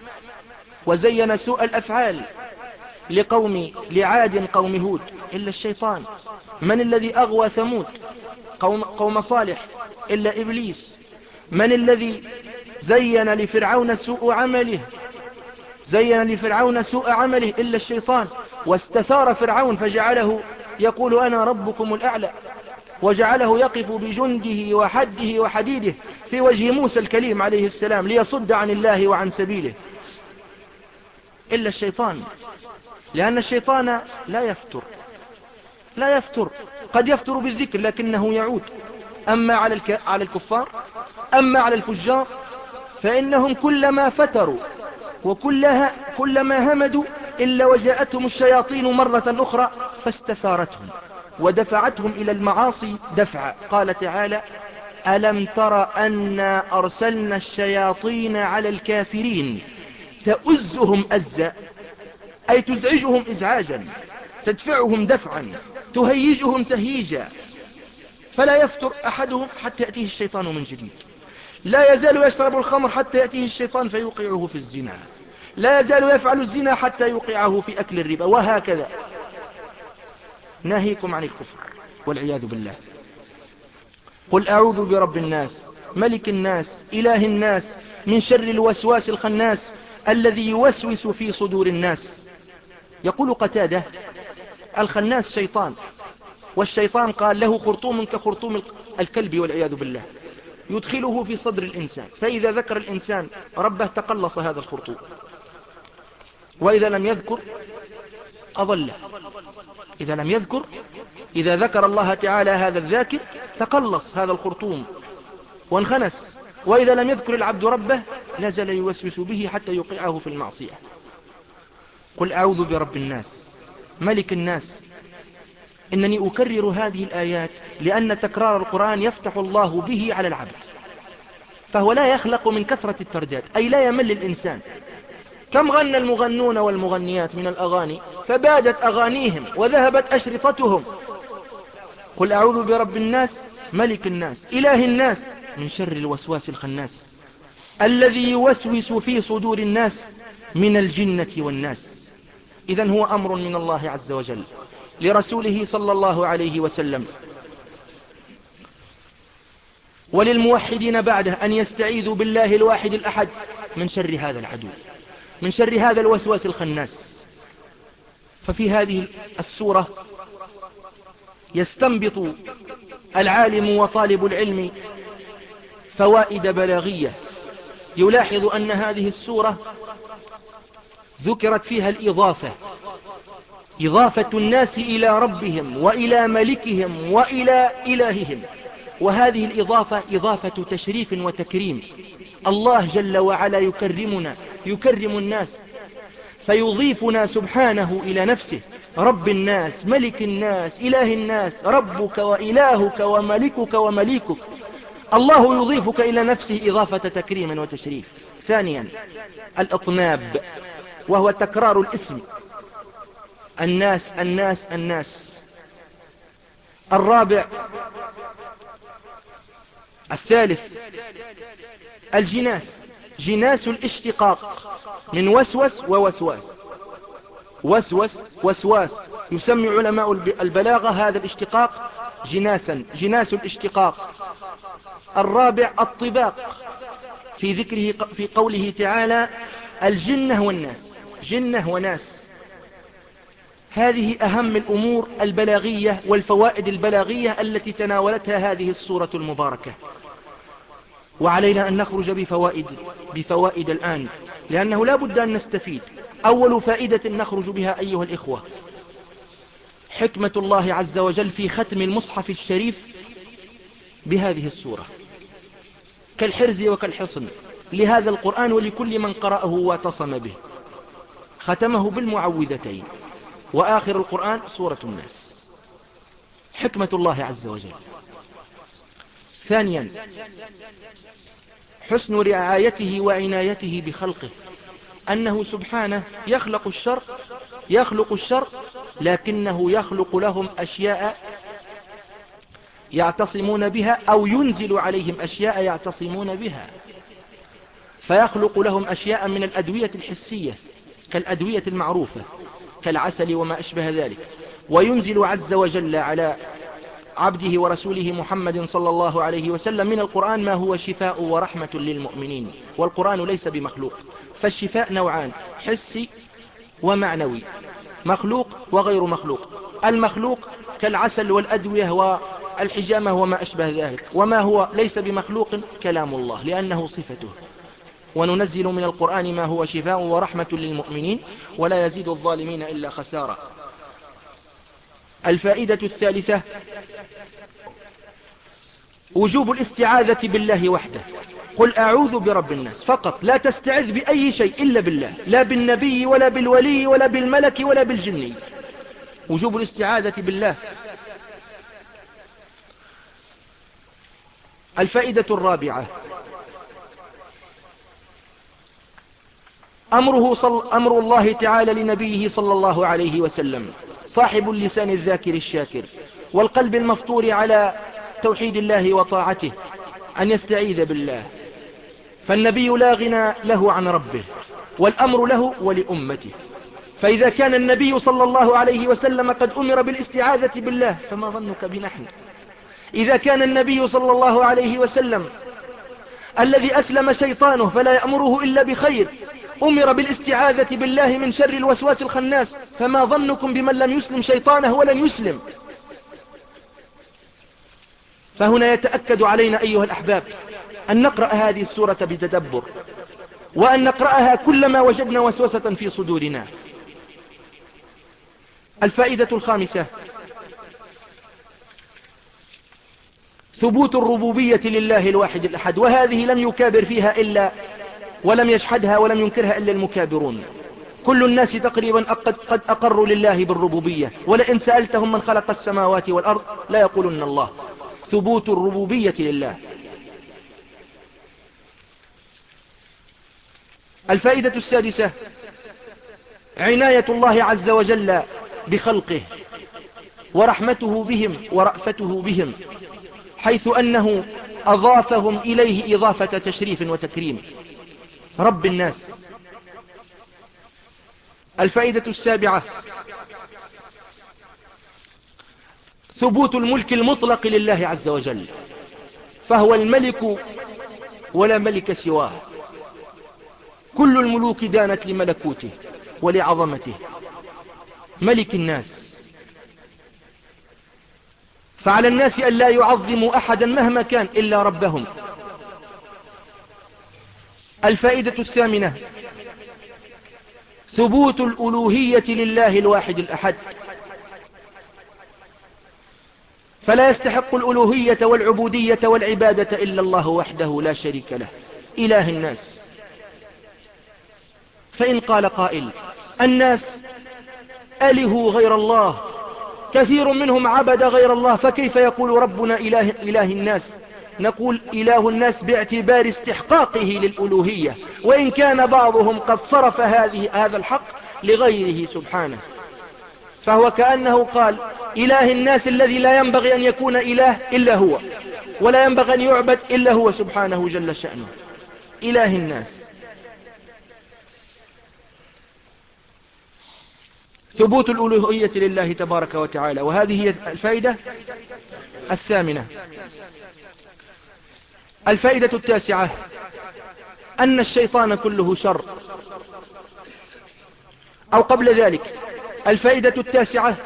وزين سوء الأفعال لقوم لعاد قوم هود؟ إلا الشيطان. من الذي أغوى ثمود قوم, قوم صالح؟ إلا إبليس. من الذي زين لفرعون سوء عمله زين لفرعون سوء عمله؟ إلا الشيطان. واستثار فرعون فجعله يقول أنا ربكم الأعلى، وجعله يقف بجنده وحده وحديده في وجه موسى الكليم عليه السلام ليصد عن الله وعن سبيله. إلا الشيطان، لأن الشيطان لا يفتر لا يفتر قد يفتر بالذكر لكنه يعود. أما على على الكفار، أما على الفجار فإنهم كلما فتروا وكلها كلما همدوا إلا وجاءتهم الشياطين مرة أخرى فاستثارتهم ودفعتهم إلى المعاصي دفعا. قال تعالى ألم تر أنا أرسلنا الشياطين على الكافرين تؤزهم أزا، أي تزعجهم إزعاجا، تدفعهم دفعا، تهيجهم تهييجا. فلا يفتر أحدهم حتى يأتيه الشيطان من جديد. لا يزال يشرب الخمر حتى يأتيه الشيطان فيوقعه في الزنا. لا يزال يفعل الزنا حتى يوقعه في أكل الربا، وهكذا. ناهيكم عن الكفر والعياذ بالله. قل أعوذ برب الناس ملك الناس إله الناس من شر الوسواس الخناس الذي يوسوس في صدور الناس. يقول قتادة الخناس شيطان، والشيطان قال له خرطوم كخرطوم الكلب والعياذ بالله، يدخله في صدر الإنسان، فإذا ذكر الإنسان ربه تقلص هذا الخرطوم، وإذا لم يذكر أضله. إذا لم يذكر إذا ذكر الله تعالى هذا الذاكر تقلص هذا الخرطوم وانخنس، وإذا لم يذكر العبد ربه لازال يوسوس به حتى يوقعه في المعصية. قل أعوذ برب الناس ملك الناس. إنني أكرر هذه الآيات لأن تكرار القرآن يفتح الله به على العبد، فهو لا يخلق من كثرة الترداد، أي لا يمل الإنسان. كم غنى المغنون والمغنيات من الأغاني فبادت أغانيهم وذهبت أشرطتهم. قل أعوذ برب الناس ملك الناس إله الناس من شر الوسواس الخناس الذي يوسوس في صدور الناس من الجنة والناس. إذن هو أمر من الله عز وجل لرسوله صلى الله عليه وسلم وللموحدين بعده أن يستعيذوا بالله الواحد الأحد من شر هذا العدو، من شر هذا الوسواس الخناس. ففي هذه السورة يستنبط العالم وطالب العلم فوائد بلاغية. يلاحظ أن هذه السورة ذكرت فيها الإضافة، إضافة الناس إلى ربهم وإلى ملكهم وإلى إلههم، وهذه الإضافة إضافة تشريف وتكريم. الله جل وعلا يكرمنا يكرم الناس فيضيفنا سبحانه إلى نفسه، رب الناس ملك الناس إله الناس، ربك وإلهك وملكك ومليكك. الله يضيفك إلى نفسه إضافة تكريم وتشريف. ثانيا الإطناب، وهو تكرار الاسم، الناس الناس الناس. الرابع الثالث الجناس، جناس الاشتقاق من وسوس ووسواس، وسوس وسواس. يسمي علماء البلاغة هذا الاشتقاق جناسا، جناس الاشتقاق. الرابع الطباق في ذكره في قوله تعالى الجنة والناس، جنة وناس. هذه أهم الأمور البلاغية والفوائد البلاغية التي تناولتها هذه السورة المباركة، وعلينا أن نخرج بفوائد, بفوائد الآن، لأنه لا بد أن نستفيد. أول فائدة نخرج بها أيها الإخوة حكمة الله عز وجل في ختم المصحف الشريف بهذه السورة كالحرز وكالحصن لهذا القرآن ولكل من قرأه واعتصم به. ختمه بالمعوذتين، وآخر القرآن سورة الناس. حكمة الله عز وجل. ثانيا، حسن رعايته وعنايته بخلقه، أنه سبحانه يخلق الشر يخلق الشر لكنه يخلق لهم أشياء يعتصمون بها، أو ينزل عليهم أشياء يعتصمون بها. فيخلق لهم أشياء من الأدوية الحسية كالأدوية المعروفة كالعسل وما أشبه ذلك، وينزل عز وجل على عبده ورسوله محمد صلى الله عليه وسلم من القرآن ما هو شفاء ورحمة للمؤمنين. والقرآن ليس بمخلوق، فالشفاء نوعان: حسي ومعنوي، مخلوق وغير مخلوق. المخلوق كالعسل والأدوية والحجامة وما أشبه ذلك، وما هو ليس بمخلوق كلام الله لأنه صفته. وننزل من القرآن ما هو شفاء ورحمة للمؤمنين ولا يزيد الظالمين إلا خسارة. الفائدة الثالثة: وجوب الاستعاذة بالله وحده. قل أعوذ برب الناس فقط، لا تستعذ بأي شيء إلا بالله، لا بالنبي ولا بالولي ولا بالملك ولا بالجني. وجوب الاستعاذة بالله. الفائدة الرابعة: أمره صل... أمر الله تعالى لنبيه صلى الله عليه وسلم صاحب اللسان الذاكر الشاكر والقلب المفطور على توحيد الله وطاعته أن يستعيذ بالله. فالنبي لا غنى له عن ربه، والأمر له ولأمته. فإذا كان النبي صلى الله عليه وسلم قد أمر بالاستعاذة بالله، فما ظنك بنحن؟ إذا كان النبي صلى الله عليه وسلم الذي أسلم شيطانه فلا يأمره إلا بخير أمر بالاستعاذة بالله من شر الوسواس الخناس، فما ظنكم بمن لم يسلم شيطانه ولن يسلم؟ فهنا يتأكد علينا أيها الأحباب أن نقرأ هذه السورة بتدبر، وأن نقرأها كلما وجدنا وسوسة في صدورنا. الفائدة الخامسة: ثبوت الربوبية لله الواحد الأحد، وهذه لم يكابر فيها إلا ولم يشحدها ولم ينكرها إلا المكابرون. كل الناس تقريبا قد أقروا لله بالربوبية، ولئن سألتهم من خلق السماوات والأرض لا يقولن الله. ثبوت الربوبية لله. الفائدة السادسة: عناية الله عز وجل بخلقه ورحمته بهم ورأفته بهم، حيث أنه أضافهم إليه إضافة تشريف وتكريم، رب الناس. الفائدة السابعة: ثبوت الملك المطلق لله عز وجل، فهو الملك ولا ملك سواه. كل الملوك دانت لملكوته ولعظمته، ملك الناس. فعلى الناس أن لا يعظموا أحدا مهما كان إلا ربهم. الفائدة الثامنة: ثبوت الألوهية لله الواحد الأحد، فلا يستحق الألوهية والعبودية والعبادة إلا الله وحده لا شريك له، إله الناس. فإن قال قائل: الناس ألهوا غير الله، كثير منهم عبد غير الله، فكيف يقول ربنا إله, إله الناس؟ نقول: إله الناس باعتبار استحقاقه للألوهية، وإن كان بعضهم قد صرف هذه هذا الحق لغيره سبحانه. فهو كأنه قال: إله الناس الذي لا ينبغي أن يكون إله إلا هو، ولا ينبغي أن يعبد إلا هو سبحانه جل شأنه، إله الناس. ثبوت الألوهية لله تبارك وتعالى. وهذه هي الفائدة الثامنة. الفائدة التاسعة: أن الشيطان كله شر. أو قبل ذلك، الفائدة التاسعة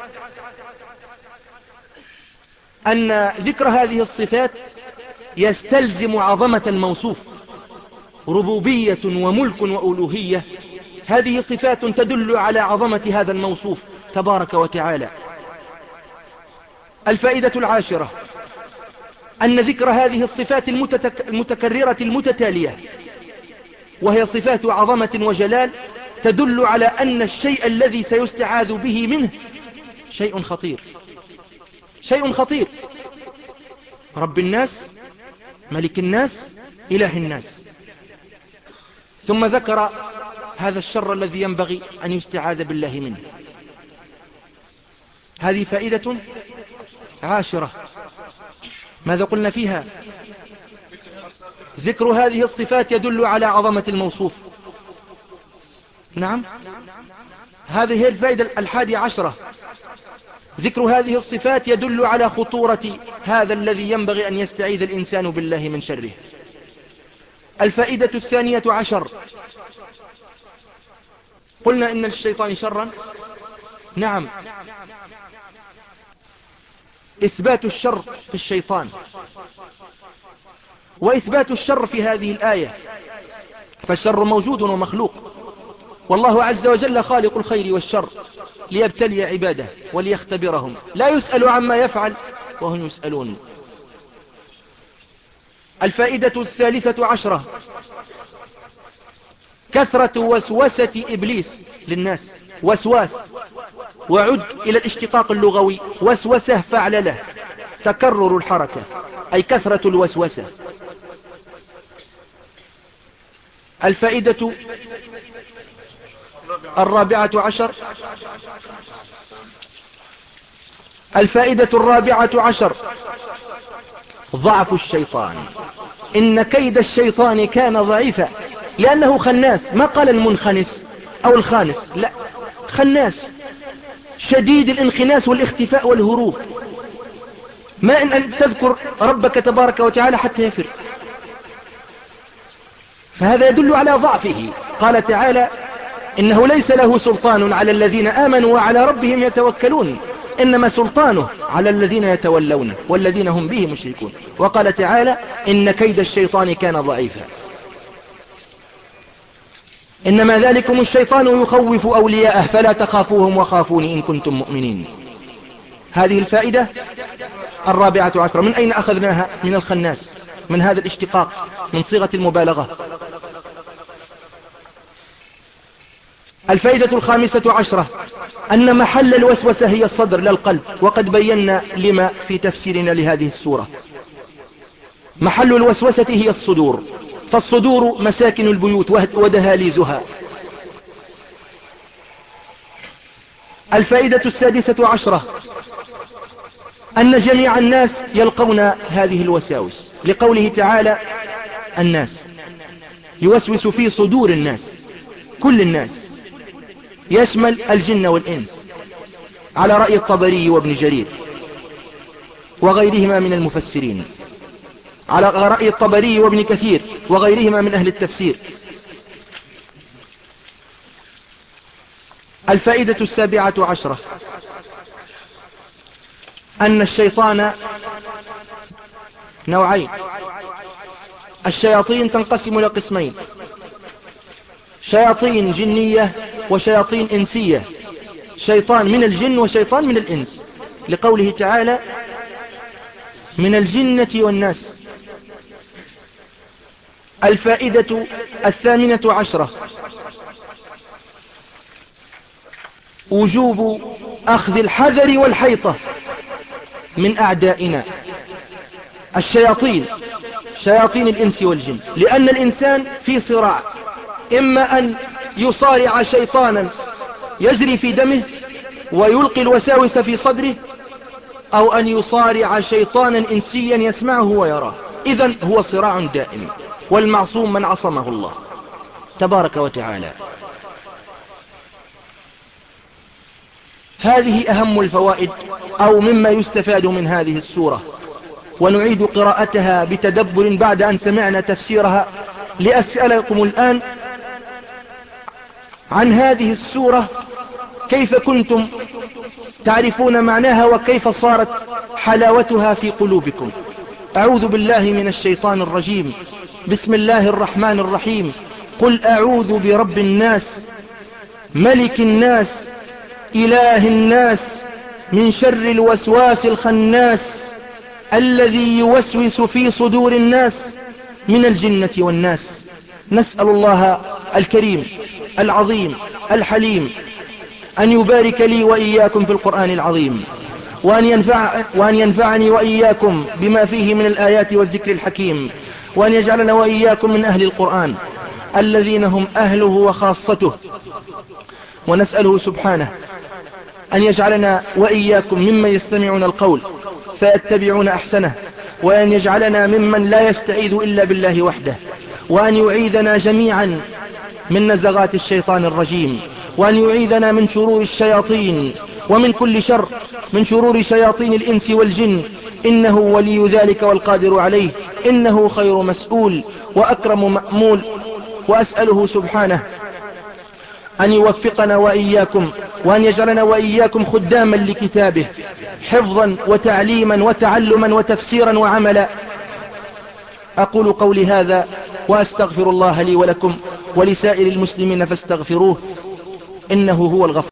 أن ذكر هذه الصفات يستلزم عظمة الموصوف، ربوبية وملك وألوهية، هذه صفات تدل على عظمة هذا الموصوف تبارك وتعالى. الفائدة العاشرة أن ذكر هذه الصفات المتتك... المتكررة المتتالية، وهي صفات عظمة وجلال، تدل على أن الشيء الذي سيستعاذ به منه شيء خطير، شيء خطير. رب الناس، ملك الناس، إله الناس. ثم ذكر هذا الشر الذي ينبغي أن يستعاذ بالله منه. هذه فائدة عاشرة. ماذا قلنا فيها؟ ذكر هذه الصفات يدل على عظمة الموصوف. نعم، هذه هي الفائدة الحادية عشرة. ذكر هذه الصفات يدل على خطورة هذا الذي ينبغي أن يستعيذ الإنسان بالله من شره. الفائدة الثانية عشر، قلنا إن الشيطان شرا. نعم، إثبات الشر في الشيطان، وإثبات الشر في هذه الآية، فالشر موجود ومخلوق، والله عز وجل خالق الخير والشر ليبتلي عباده وليختبرهم، لا يسأل عما يفعل وهم يسألون. الفائدة الثالثة عشرة، كثرة وسوسة إبليس للناس. وسواس، وعد إلى الاشتقاق اللغوي، وسوسة فعل له، تكرر الحركة، أي كثرة الوسوسة. الفائدة الرابعة عشر، الفائدة الرابعة عشر، ضعف الشيطان. إن كيد الشيطان كان ضعيفا، لأنه خناس. ما قال المنخنس أو الخانس، لا، خناس شديد الانخناس والاختفاء والهروب، ما إن أن تذكر ربك تبارك وتعالى حتى يفر. فهذا يدل على ضعفه. قال تعالى: إنه ليس له سلطان على الذين آمنوا وعلى ربهم يتوكلون، إنما سلطانه على الذين يتولونه والذين هم به مشركون. وقال تعالى: إن كيد الشيطان كان ضعيفا. إنما ذلكم الشيطان يخوف أولياءه فلا تخافوهم وخافوني إن كنتم مؤمنين. هذه الفائدة الرابعة عشرة. من أين أخذناها؟ من الخناس، من هذا الاشتقاق، من صيغة المبالغة. الفائدة الخامسة عشرة، أن محل الوسوسة هي الصدر لا القلب، وقد بينا لما في تفسيرنا لهذه السورة. محل الوسوسة هي الصدور، فالصدور مساكن البيوت ودهاليزها. الفائدة السادسة عشرة، أن جميع الناس يلقون هذه الوساوس، لقوله تعالى: الناس، يوسوس في صدور الناس، كل الناس، يشمل الجن والإنس، على رأي الطبري وابن جرير وغيرهما من المفسرين، على رأي الطبري وابن كثير وغيرهما من أهل التفسير. الفائدة السابعة عشرة، أن الشيطان نوعين. الشياطين تنقسم إلى قسمين: شياطين جنية وشياطين إنسية، شيطان من الجن وشيطان من الإنس، لقوله تعالى: من الجنة والناس. الفائدة الثامنة عشرة، وجوب أخذ الحذر والحيطة من أعدائنا الشياطين، شياطين الإنس والجن، لأن الإنسان في صراع، إما أن يصارع شيطانا يجري في دمه ويلقي الوساوس في صدره، أو أن يصارع شيطانا إنسيا يسمعه ويراه. إذن هو صراع دائم، والمعصوم من عصمه الله تبارك وتعالى. هذه أهم الفوائد أو مما يستفاد من هذه السورة، ونعيد قراءتها بتدبر بعد أن سمعنا تفسيرها. لأسألكم الآن عن هذه السورة، كيف كنتم تعرفون معناها وكيف صارت حلاوتها في قلوبكم؟ أعوذ بالله من الشيطان الرجيم. بسم الله الرحمن الرحيم. قل أعوذ برب الناس، ملك الناس، إله الناس، من شر الوسواس الخناس الذي يوسوس في صدور الناس من الجنة والناس. نسأل الله الكريم العظيم الحليم أن يبارك لي وإياكم في القرآن العظيم، وأن, ينفع وأن ينفعني وإياكم بما فيه من الآيات والذكر الحكيم، وأن يجعلنا وإياكم من أهل القرآن الذين هم أهله وخاصته. ونسأله سبحانه أن يجعلنا وإياكم ممن يستمعون القول فيتبعون أحسنه، وأن يجعلنا ممن لا يستعيذ إلا بالله وحده، وأن يعيذنا جميعا من نزغات الشيطان الرجيم، وأن يعيذنا من شرور الشياطين ومن كل شر، من شرور شياطين الإنس والجن، إنه ولي ذلك والقادر عليه، إنه خير مسؤول وأكرم مأمول. وأسأله سبحانه أن يوفقنا وإياكم، وأن يجعلنا وإياكم خداما لكتابه، حفظا وتعليما وتعلما وتفسيرا وعملا. أقول قولي هذا وأستغفر الله لي ولكم ولسائر المسلمين فاستغفروه، إنه هو الغفور